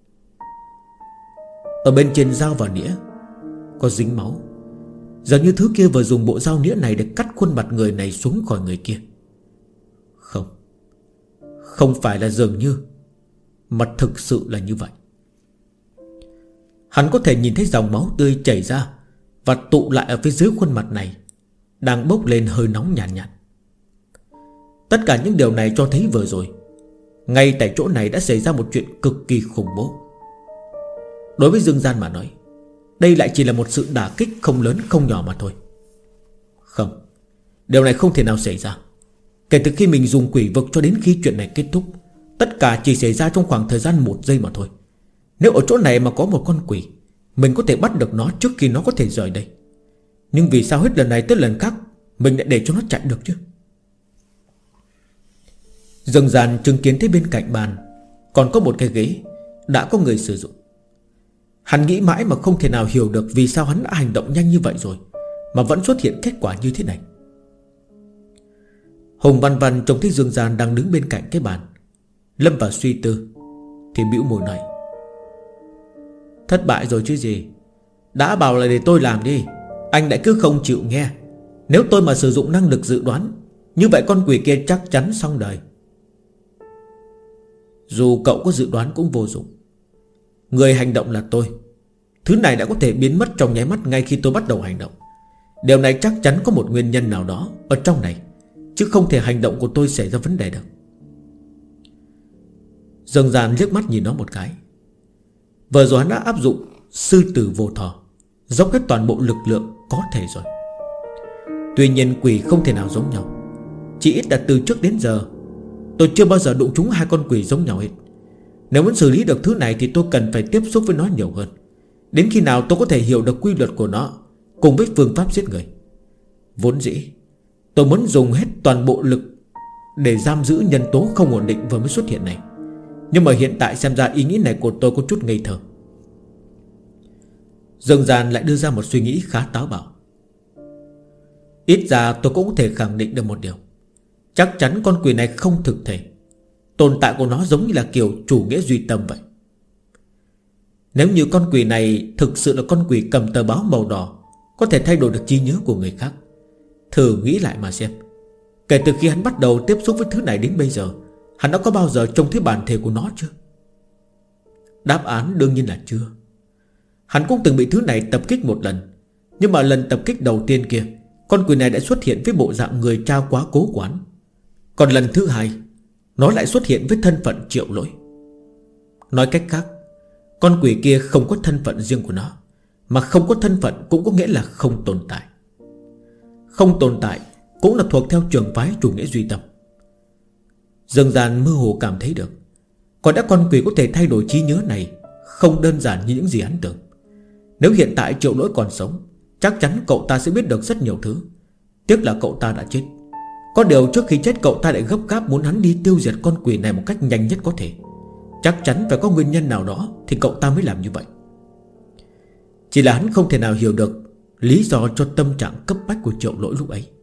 Ở bên trên dao và nĩa có dính máu, giống như thứ kia vừa dùng bộ dao nĩa này để cắt khuôn mặt người này xuống khỏi người kia. Không phải là dường như, mà thực sự là như vậy. Hắn có thể nhìn thấy dòng máu tươi chảy ra và tụ lại ở phía dưới khuôn mặt này, đang bốc lên hơi nóng nhàn nhạt. Tất cả những điều này cho thấy vừa rồi, ngay tại chỗ này đã xảy ra một chuyện cực kỳ khủng bố. Đối với Dương Gian mà nói, đây lại chỉ là một sự đả kích không lớn không nhỏ mà thôi. Không, điều này không thể nào xảy ra. Kể từ khi mình dùng quỷ vực cho đến khi chuyện này kết thúc, tất cả chỉ xảy ra trong khoảng thời gian 1 giây mà thôi. Nếu ở chỗ này mà có một con quỷ, mình có thể bắt được nó trước khi nó có thể rời đây. Nhưng vì sao hết lần này tới lần khác mình lại để cho nó chạy được chứ? Dương Gian chứng kiến thấy bên cạnh bàn còn có một cái ghế đã có người sử dụng. Hắn nghĩ mãi mà không thể nào hiểu được vì sao hắn đã hành động nhanh như vậy rồi mà vẫn xuất hiện kết quả như thế này. Hùng Văn Văn trông thấy Dương Gian đang đứng bên cạnh cái bàn, lâm vào suy tư thì bĩu môi nói: Thất bại rồi chứ gì. Đã bảo là để tôi làm đi, anh lại cứ không chịu nghe. Nếu tôi mà sử dụng năng lực dự đoán, như vậy con quỷ kia chắc chắn xong đời. Dù cậu có dự đoán cũng vô dụng. Người hành động là tôi. Thứ này đã có thể biến mất trong nháy mắt ngay khi tôi bắt đầu hành động. Điều này chắc chắn có một nguyên nhân nào đó ở trong này, chứ không thể hành động của tôi xảy ra vấn đề được. Dương Gian liếc mắt nhìn nó một cái. Vừa rồi hắn đã áp dụng sư tử vô thọ, dốc hết toàn bộ lực lượng có thể rồi. Tuy nhiên quỷ không thể nào giống nhau. Chỉ ít là từ trước đến giờ tôi chưa bao giờ đụng trúng hai con quỷ giống nhau hết. Nếu muốn xử lý được thứ này thì tôi cần phải tiếp xúc với nó nhiều hơn. Đến khi nào tôi có thể hiểu được quy luật của nó cùng với phương pháp giết người. Vốn dĩ tôi muốn dùng hết toàn bộ lực để giam giữ nhân tố không ổn định vừa mới xuất hiện này. Nhưng mà hiện tại xem ra ý nghĩ này của tôi có chút ngây thơ. Dương Gian lại đưa ra một suy nghĩ khá táo bạo. Ít ra tôi cũng có thể khẳng định được một điều. Chắc chắn con quỷ này không thực thể. Tồn tại của nó giống như là kiểu chủ nghĩa duy tâm vậy. Nếu như con quỷ này thực sự là con quỷ cầm tờ báo màu đỏ, có thể thay đổi được trí nhớ của người khác, thử nghĩ lại mà xem. Kể từ khi hắn bắt đầu tiếp xúc với thứ này đến bây giờ, hắn đã có bao giờ trông thấy bản thể của nó chưa? Đáp án đương nhiên là chưa. Hắn cũng từng bị thứ này tập kích một lần. Nhưng mà lần tập kích đầu tiên kia, con quỷ này đã xuất hiện với bộ dạng người cha quá cố quán. Còn lần thứ hai, nó lại xuất hiện với thân phận Triệu Lỗi. Nói cách khác, con quỷ kia không có thân phận riêng của nó. Mà không có thân phận cũng có nghĩa là không tồn tại. Không tồn tại cũng là thuộc theo trường phái chủ nghĩa duy tâm. Dương Gian mơ hồ cảm thấy được, còn đã con quỷ có thể thay đổi trí nhớ này không đơn giản như những gì hắn tưởng. Nếu hiện tại Triệu Lỗi còn sống, chắc chắn cậu ta sẽ biết được rất nhiều thứ. Tiếc là cậu ta đã chết. Có điều trước khi chết cậu ta lại gấp gáp muốn hắn đi tiêu diệt con quỷ này một cách nhanh nhất có thể. Chắc chắn phải có nguyên nhân nào đó thì cậu ta mới làm như vậy. Chỉ là hắn không thể nào hiểu được lý do cho tâm trạng cấp bách của Triệu Lỗi lúc ấy.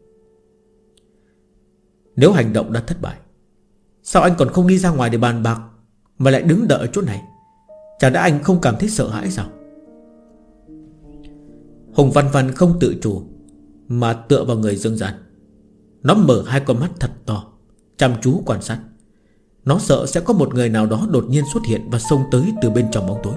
Nếu hành động đã thất bại, sao anh còn không đi ra ngoài để bàn bạc mà lại đứng đợi ở chỗ này? Chả đã anh không cảm thấy sợ hãi sao? Hùng Văn Văn không tự chủ mà tựa vào người Dương Gian. Nó mở hai con mắt thật to, chăm chú quan sát. Nó sợ sẽ có một người nào đó đột nhiên xuất hiện và xông tới từ bên trong bóng tối.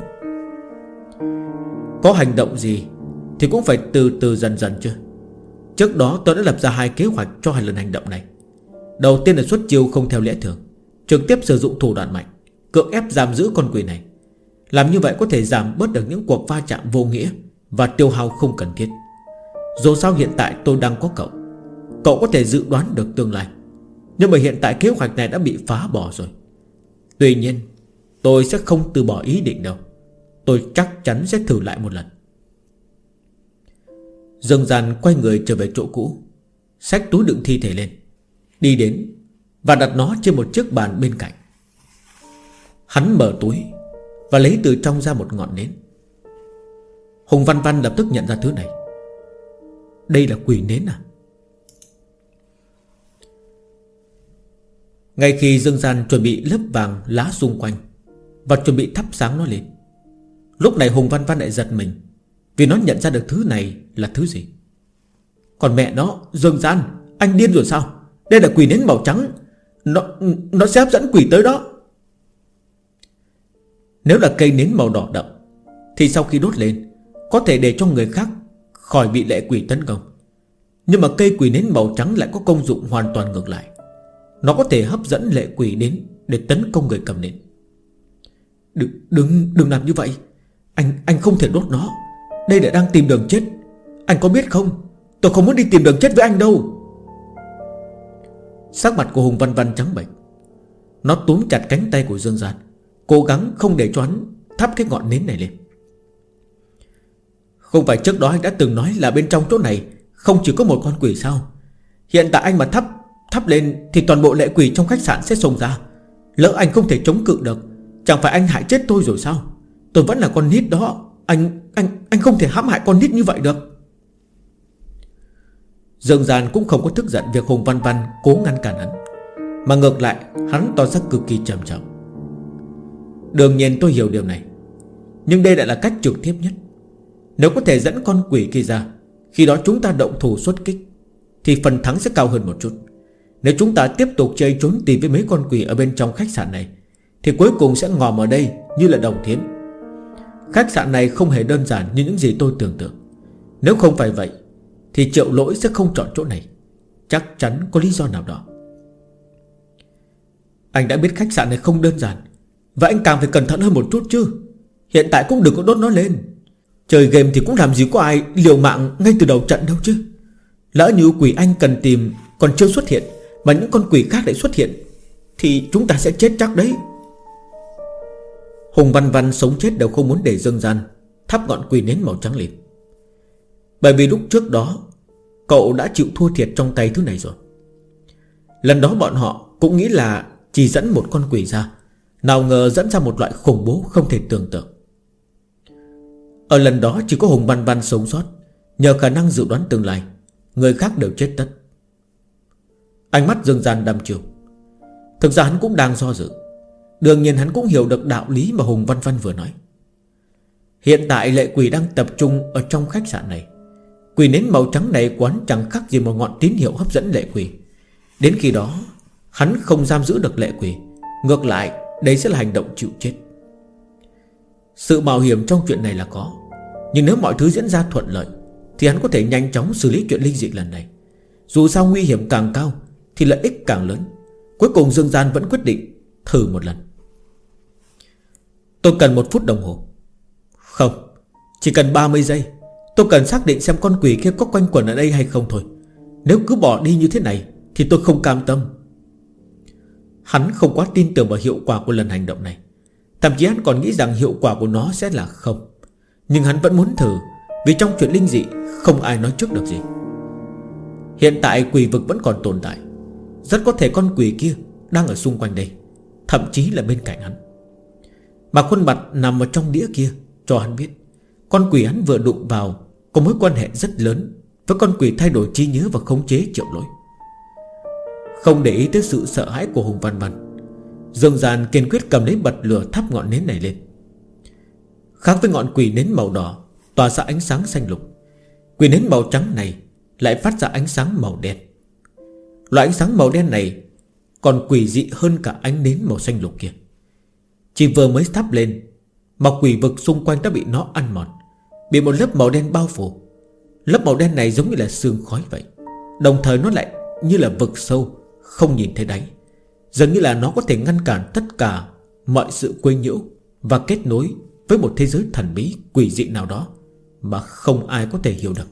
Có hành động gì thì cũng phải từ từ dần dần chứ. Trước đó tôi đã lập ra hai kế hoạch cho hai lần hành động này. Đầu tiên là xuất chiêu không theo lẽ thường, trực tiếp sử dụng thủ đoạn mạnh, cưỡng ép giam giữ con quỷ này. Làm như vậy có thể giảm bớt được những cuộc va chạm vô nghĩa và tiêu hao không cần thiết. Dù sao hiện tại tôi đang có cậu, cậu có thể dự đoán được tương lai. Nhưng mà hiện tại kế hoạch này đã bị phá bỏ rồi. Tuy nhiên tôi sẽ không từ bỏ ý định đâu. Tôi chắc chắn sẽ thử lại một lần. Dương Gian quay người trở về chỗ cũ, xách túi đựng thi thể lên, đi đến và đặt nó trên một chiếc bàn bên cạnh. Hắn mở túi và lấy từ trong ra một ngọn nến. Hùng Văn Văn lập tức nhận ra thứ này. Đây là quỷ nến à? Ngay khi Dương Gian chuẩn bị lớp vàng lá xung quanh và chuẩn bị thắp sáng nó lên, lúc này Hùng Văn Văn lại giật mình, vì nó nhận ra được thứ này là thứ gì. Còn mẹ nó, Dương Gian, anh điên rồi sao? Đây là quỷ nến màu trắng. Nó sẽ hấp dẫn quỷ tới đó. Nếu là cây nến màu đỏ đậm thì sau khi đốt lên có thể để cho người khác khỏi bị lệ quỷ tấn công. Nhưng mà cây quỷ nến màu trắng lại có công dụng hoàn toàn ngược lại. Nó có thể hấp dẫn lệ quỷ đến để tấn công người cầm nến. Đừng làm như vậy. Anh không thể đốt nó. Đây là đang tìm đường chết. Anh có biết không, tôi không muốn đi tìm đường chết với anh đâu. Sắc mặt của Hùng Văn Văn trắng bệch. Nó túm chặt cánh tay của Dương Gian, cố gắng không để cho hắn thắp cái ngọn nến này lên. Không phải trước đó anh đã từng nói là bên trong chỗ này không chỉ có một con quỷ sao? Hiện tại anh mà thắp lên thì toàn bộ lệ quỷ trong khách sạn sẽ xông ra. Lỡ anh không thể chống cự được, chẳng phải anh hại chết tôi rồi sao? Tôi vẫn là con nít đó. Anh không thể hãm hại con nít như vậy được. Dương Gian cũng không có tức giận việc Hùng Văn Văn cố ngăn cản hắn, mà ngược lại hắn tỏ ra cực kỳ trầm trọng. Đương nhiên tôi hiểu điều này, nhưng đây lại là cách trực tiếp nhất. Nếu có thể dẫn con quỷ kia ra, khi đó chúng ta động thủ xuất kích thì phần thắng sẽ cao hơn một chút. Nếu chúng ta tiếp tục chơi trốn tìm với mấy con quỷ ở bên trong khách sạn này thì cuối cùng sẽ ngòm ở đây như là đồng thiến. Khách sạn này không hề đơn giản như những gì tôi tưởng tượng. Nếu không phải vậy thì Triệu Lỗi sẽ không chọn chỗ này. Chắc chắn có lý do nào đó. Anh đã biết khách sạn này không đơn giản, và anh càng phải cẩn thận hơn một chút chứ. Hiện tại cũng đừng có đốt nó lên. Chơi game thì cũng làm gì có ai liều mạng ngay từ đầu trận đâu chứ. Lỡ như quỷ anh cần tìm còn chưa xuất hiện mà những con quỷ khác lại xuất hiện thì chúng ta sẽ chết chắc đấy. Hùng Văn Văn sống chết đều không muốn để Dương Gian thắp ngọn quỷ nến màu trắng lên. Bởi vì lúc trước đó cậu đã chịu thua thiệt trong tay thứ này rồi. Lần đó bọn họ cũng nghĩ là chỉ dẫn một con quỷ ra, nào ngờ dẫn ra một loại khủng bố không thể tưởng tượng. Ở lần đó chỉ có Hùng Văn Văn sống sót nhờ khả năng dự đoán tương lai, người khác đều chết tất. Ánh mắt Dương Gian đăm chiêu. Thực ra hắn cũng đang do dự. Đương nhiên hắn cũng hiểu được đạo lý mà Hùng Văn Văn vừa nói. Hiện tại lệ quỷ đang tập trung ở trong khách sạn này. Quỷ nến màu trắng này quán chẳng khác gì một ngọn tín hiệu hấp dẫn lệ quỷ. Đến khi đó hắn không giam giữ được lệ quỷ, ngược lại đây sẽ là hành động chịu chết. Sự mạo hiểm trong chuyện này là có, nhưng nếu mọi thứ diễn ra thuận lợi thì hắn có thể nhanh chóng xử lý chuyện linh dị lần này. Dù sao nguy hiểm càng cao thì lợi ích càng lớn. Cuối cùng Dương Gian vẫn quyết định thử một lần. Tôi cần 1 phút đồng hồ. Không, chỉ cần 30 giây. Tôi cần xác định xem con quỷ kia có quanh quẩn ở đây hay không thôi. Nếu cứ bỏ đi như thế này thì tôi không cam tâm. Hắn không quá tin tưởng vào hiệu quả của lần hành động này. Thậm chí hắn còn nghĩ rằng hiệu quả của nó sẽ là không. Nhưng hắn vẫn muốn thử, vì trong chuyện linh dị không ai nói trước được gì. Hiện tại quỷ vực vẫn còn tồn tại. Rất có thể con quỷ kia đang ở xung quanh đây, thậm chí là bên cạnh hắn. Mà khuôn mặt nằm ở trong đĩa kia cho hắn biết con quỷ hắn vừa đụng vào có mối quan hệ rất lớn với con quỷ thay đổi trí nhớ và khống chế Triệu Lỗi. Không để ý tới sự sợ hãi của Hùng Văn Văn, Dương Gian kiên quyết cầm lấy bật lửa thắp ngọn nến này lên. Khác với ngọn quỷ nến màu đỏ tỏa ra ánh sáng xanh lục, quỷ nến màu trắng này lại phát ra ánh sáng màu đen. Loại ánh sáng màu đen này còn quỷ dị hơn cả ánh nến màu xanh lục kia. Chỉ vừa mới thắp lên mà quỷ vực xung quanh đã bị nó ăn mòn, bị một lớp màu đen bao phủ. Lớp màu đen này giống như là sương khói vậy, đồng thời nó lại như là vực sâu không nhìn thấy đáy. Dường như là nó có thể ngăn cản tất cả mọi sự quấy nhiễu và kết nối với một thế giới thần bí quỷ dị nào đó mà không ai có thể hiểu được.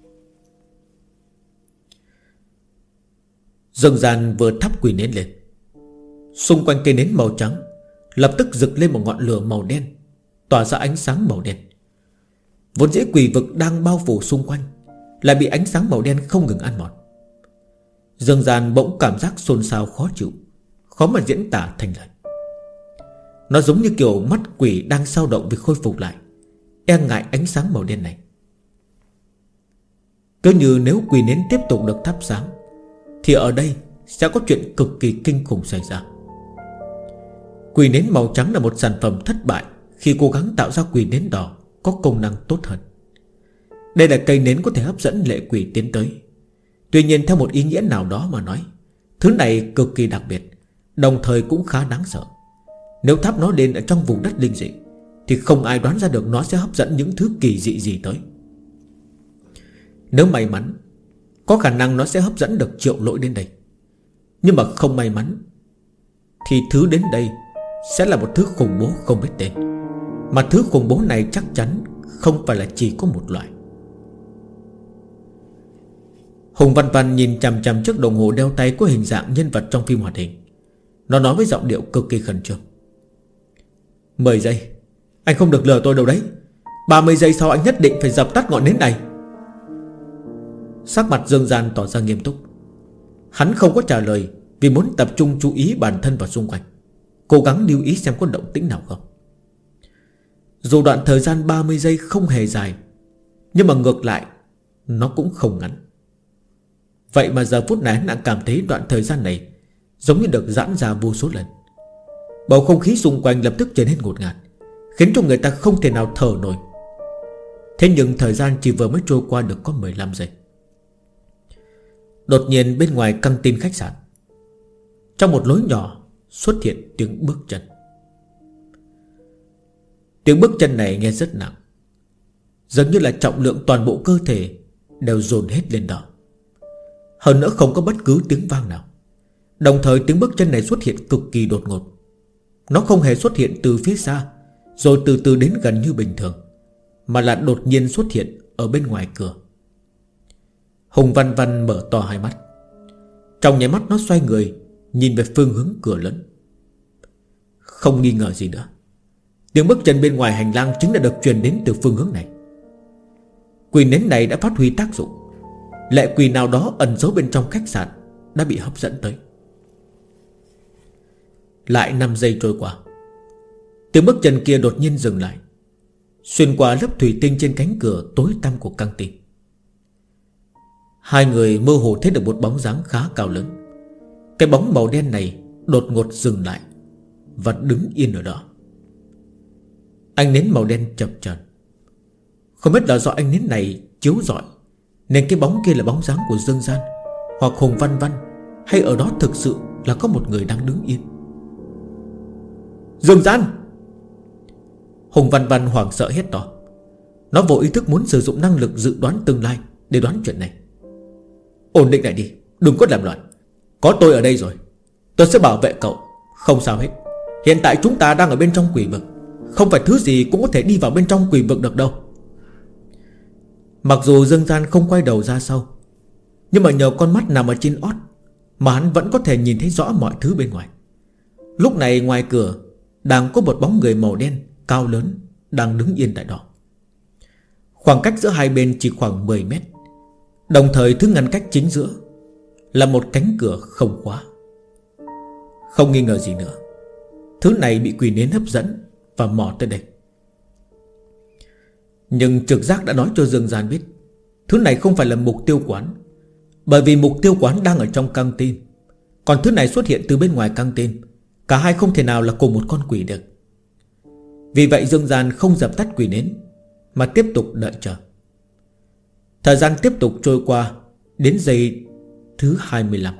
Dương Gian vừa thắp quỷ nến lên, xung quanh cây nến màu trắng lập tức rực lên một ngọn lửa màu đen, tỏa ra ánh sáng màu đen. Vốn dĩ quỷ vực đang bao phủ xung quanh lại bị ánh sáng màu đen không ngừng ăn mòn. Dương Gian bỗng cảm giác xôn xao khó chịu, khó mà diễn tả thành lời. Nó giống như kiểu mắt quỷ đang dao động vì khôi phục lại, e ngại ánh sáng màu đen này. Cứ như nếu quỷ nến tiếp tục được thắp sáng thì ở đây sẽ có chuyện cực kỳ kinh khủng xảy ra. Quỷ nến màu trắng là một sản phẩm thất bại khi cố gắng tạo ra quỷ nến đỏ có công năng tốt hơn. Đây là cây nến có thể hấp dẫn lệ quỷ tiến tới. Tuy nhiên theo một ý nghĩa nào đó mà nói, thứ này cực kỳ đặc biệt, đồng thời cũng khá đáng sợ. Nếu thắp nó lên ở trong vùng đất linh dị thì không ai đoán ra được nó sẽ hấp dẫn những thứ kỳ dị gì tới. Nếu may mắn, có khả năng nó sẽ hấp dẫn được Triệu Lỗi đến đây. Nhưng mà không may mắn thì thứ đến đây sẽ là một thứ khủng bố không biết tên. Mà thứ khủng bố này chắc chắn không phải là chỉ có một loại. Hùng Văn Văn nhìn chằm chằm chiếc đồng hồ đeo tay có hình dạng nhân vật trong phim hoạt hình. Nó nói với giọng điệu cực kỳ khẩn trương: 10 giây. Anh không được lừa tôi đâu đấy. 30 giây sau anh nhất định phải dập tắt ngọn nến này. Sắc mặt Dương Gian tỏ ra nghiêm túc. Hắn không có trả lời vì muốn tập trung chú ý bản thân vào xung quanh, cố gắng lưu ý xem có động tĩnh nào không. Dù đoạn thời gian 30 giây không hề dài, nhưng mà ngược lại nó cũng không ngắn. Vậy mà giờ phút này hắn đã cảm thấy đoạn thời gian này giống như được giãn ra vô số lần. Bầu không khí xung quanh lập tức trở nên ngột ngạt, khiến cho người ta không thể nào thở nổi. Thế nhưng thời gian chỉ vừa mới trôi qua được có 15 giây. Đột nhiên bên ngoài căng tin khách sạn, trong một lối nhỏ xuất hiện tiếng bước chân. Tiếng bước chân này nghe rất nặng, dường như là trọng lượng toàn bộ cơ thể đều dồn hết lên đó. Hơn nữa không có bất cứ tiếng vang nào. Đồng thời tiếng bước chân này xuất hiện cực kỳ đột ngột. Nó không hề xuất hiện từ phía xa rồi từ từ đến gần như bình thường, mà là đột nhiên xuất hiện ở bên ngoài cửa. Hùng Văn Văn mở to hai mắt. Trong nháy mắt nó xoay người, nhìn về phương hướng cửa lớn. Không nghi ngờ gì nữa, tiếng bước chân bên ngoài hành lang chính là được truyền đến từ phương hướng này. Quỷ nến này đã phát huy tác dụng. Lệ quỷ nào đó ẩn giấu bên trong khách sạn đã bị hấp dẫn tới. Lại 5 giây trôi qua, tiếng bước chân kia đột nhiên dừng lại, xuyên qua lớp thủy tinh trên cánh cửa tối tăm của căng tin. Hai người mơ hồ thấy được một bóng dáng khá cao lớn. Cái bóng màu đen này đột ngột dừng lại và đứng yên ở đó. Ánh nến màu đen chập chờn. Không biết là do ánh nến này chiếu rọi nên cái bóng kia là bóng dáng của Dương Gian hoặc Hùng Văn Văn, hay ở đó thực sự là có một người đang đứng yên. Dương Gian! Hùng Văn Văn hoảng sợ hét to. Nó vô ý thức muốn sử dụng năng lực dự đoán tương lai để đoán chuyện này. Ổn định lại đi, đừng có làm loạn. Có tôi ở đây rồi, tôi sẽ bảo vệ cậu. Không sao hết. Hiện tại chúng ta đang ở bên trong quỷ vực, không phải thứ gì cũng có thể đi vào bên trong quỷ vực được đâu. Mặc dù Dương Gian không quay đầu ra sau, nhưng mà nhờ con mắt nằm ở trên ót mà hắn vẫn có thể nhìn thấy rõ mọi thứ bên ngoài. Lúc này ngoài cửa đang có một bóng người màu đen cao lớn đang đứng yên tại đó. Khoảng cách giữa hai bên chỉ khoảng 10 mét. Đồng thời thứ ngăn cách chính giữa là một cánh cửa không khóa. Không nghi ngờ gì nữa, thứ này bị quỷ nến hấp dẫn và mò tới đây. Nhưng trực giác đã nói cho Dương Gian biết thứ này không phải là mục tiêu quán, bởi vì mục tiêu quán đang ở trong căng tin. Còn thứ này xuất hiện từ bên ngoài căng tin. Cả hai không thể nào là cùng một con quỷ được. Vì vậy Dương Gian không dập tắt quỷ nến mà tiếp tục đợi chờ. Thời gian tiếp tục trôi qua đến giây thứ 25.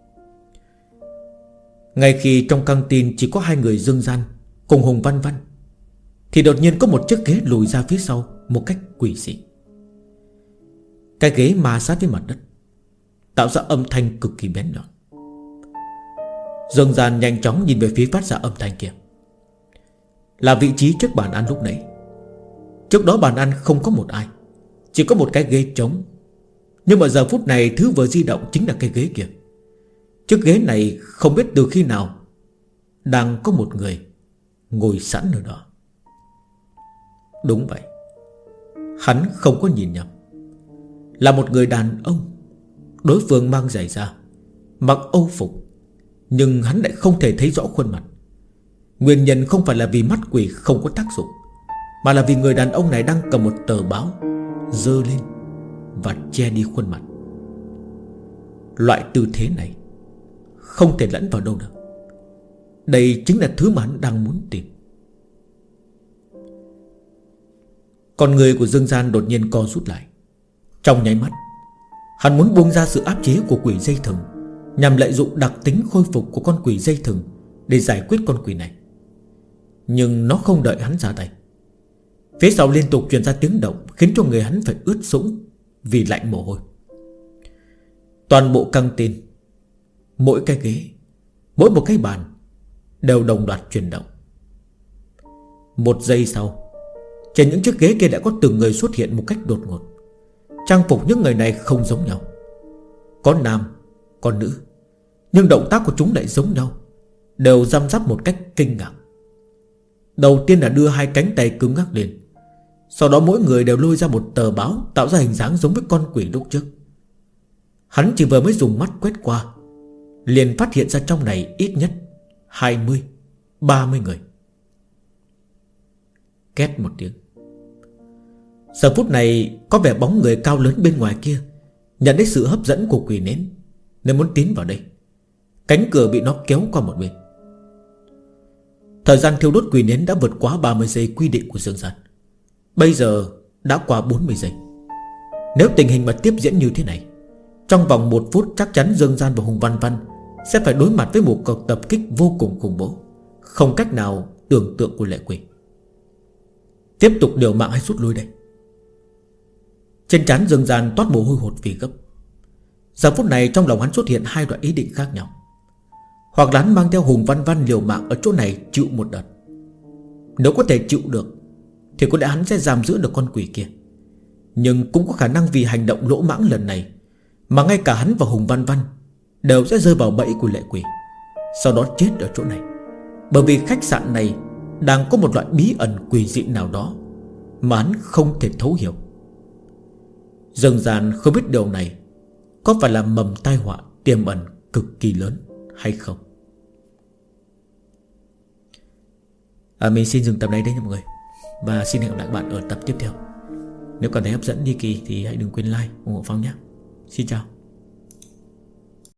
Ngay khi trong căng tin chỉ có hai người Dương Gian cùng Hùng Văn Văn, thì đột nhiên có một chiếc ghế lùi ra phía sau một cách quỷ dị. Cái ghế ma sát với mặt đất, tạo ra âm thanh cực kỳ bén nhọn. Dương Gian nhanh chóng nhìn về phía phát ra âm thanh kia. Là vị trí trước bàn ăn lúc nãy. Trước đó bàn ăn không có một ai, chỉ có một cái ghế trống. Nhưng mà giờ phút này thứ vừa di động chính là cái ghế kia. Chiếc ghế này không biết từ khi nào đang có một người ngồi sẵn ở đó. Đúng vậy, hắn không có nhìn nhầm. Là một người đàn ông. Đối phương mang giày da, mặc âu phục, nhưng hắn lại không thể thấy rõ khuôn mặt. Nguyên nhân không phải là vì mắt quỷ không có tác dụng, mà là vì người đàn ông này đang cầm một tờ báo giơ lên và che đi khuôn mặt. Loại tư thế này không thể lẫn vào đâu được. Đây chính là thứ mà hắn đang muốn tìm. Con người của Dương Gian đột nhiên co rút lại. Trong nháy mắt, hắn muốn buông ra sự áp chế của quỷ dây thừng, nhằm lợi dụng đặc tính khôi phục của con quỷ dây thừng để giải quyết con quỷ này. Nhưng nó không đợi hắn ra tay. Phía sau liên tục truyền ra tiếng động, khiến cho người hắn phải ướt sũng vì lạnh mồ hôi. Toàn bộ căng tin, mỗi cái ghế, mỗi một cái bàn đều đồng loạt chuyển động. Một giây sau, trên những chiếc ghế kia đã có từng người xuất hiện một cách đột ngột. Trang phục những người này không giống nhau. Có nam, có nữ, nhưng động tác của chúng lại giống nhau, đều răm rắp một cách kinh ngạc. Đầu tiên là đưa hai cánh tay cứng ngắc lên. Sau đó mỗi người đều lôi ra một tờ báo, tạo ra hình dáng giống với con quỷ lúc trước. Hắn chỉ vừa mới dùng mắt quét qua, liền phát hiện ra trong này ít nhất 20, 30 người. Két một tiếng. Giờ phút này có vẻ bóng người cao lớn bên ngoài kia nhận thấy sự hấp dẫn của quỷ nến, nên muốn tiến vào đây. Cánh cửa bị nó kéo qua một bên. Thời gian thiêu đốt quỷ nến đã vượt quá 30 giây quy định của Dương Gian. Bây giờ đã qua 40 giây. Nếu tình hình mà tiếp diễn như thế này, trong vòng 1 phút chắc chắn Dương Gian và Hùng Văn Văn sẽ phải đối mặt với một cuộc tập kích vô cùng khủng bố, không cách nào tưởng tượng của lệ quỷ. Tiếp tục liều mạng hay rút lui đây? Trên trán Dương Gian toát mồ hôi hột vì gấp. Giờ phút này trong lòng hắn xuất hiện hai loại ý định khác nhau. Hoặc là hắn mang theo Hùng Văn Văn liều mạng ở chỗ này chịu một đợt. Nếu có thể chịu được thì có lẽ hắn sẽ giam giữ được con quỷ kia. Nhưng cũng có khả năng vì hành động lỗ mãng lần này mà ngay cả hắn và Hùng Văn Văn đều sẽ rơi vào bẫy của lệ quỷ, sau đó chết ở chỗ này. Bởi vì khách sạn này đang có một loại bí ẩn quỷ dị nào đó mà hắn không thể thấu hiểu. Dương Gian không biết điều này có phải là mầm tai họa tiềm ẩn cực kỳ lớn hay không. Mình xin dừng tập này đây nha mọi người, và xin hẹn gặp lại các bạn ở tập tiếp theo. Nếu cảm thấy hấp dẫn đi kỳ thì hãy đừng quên like, ủng hộ Phong nhé. Xin chào.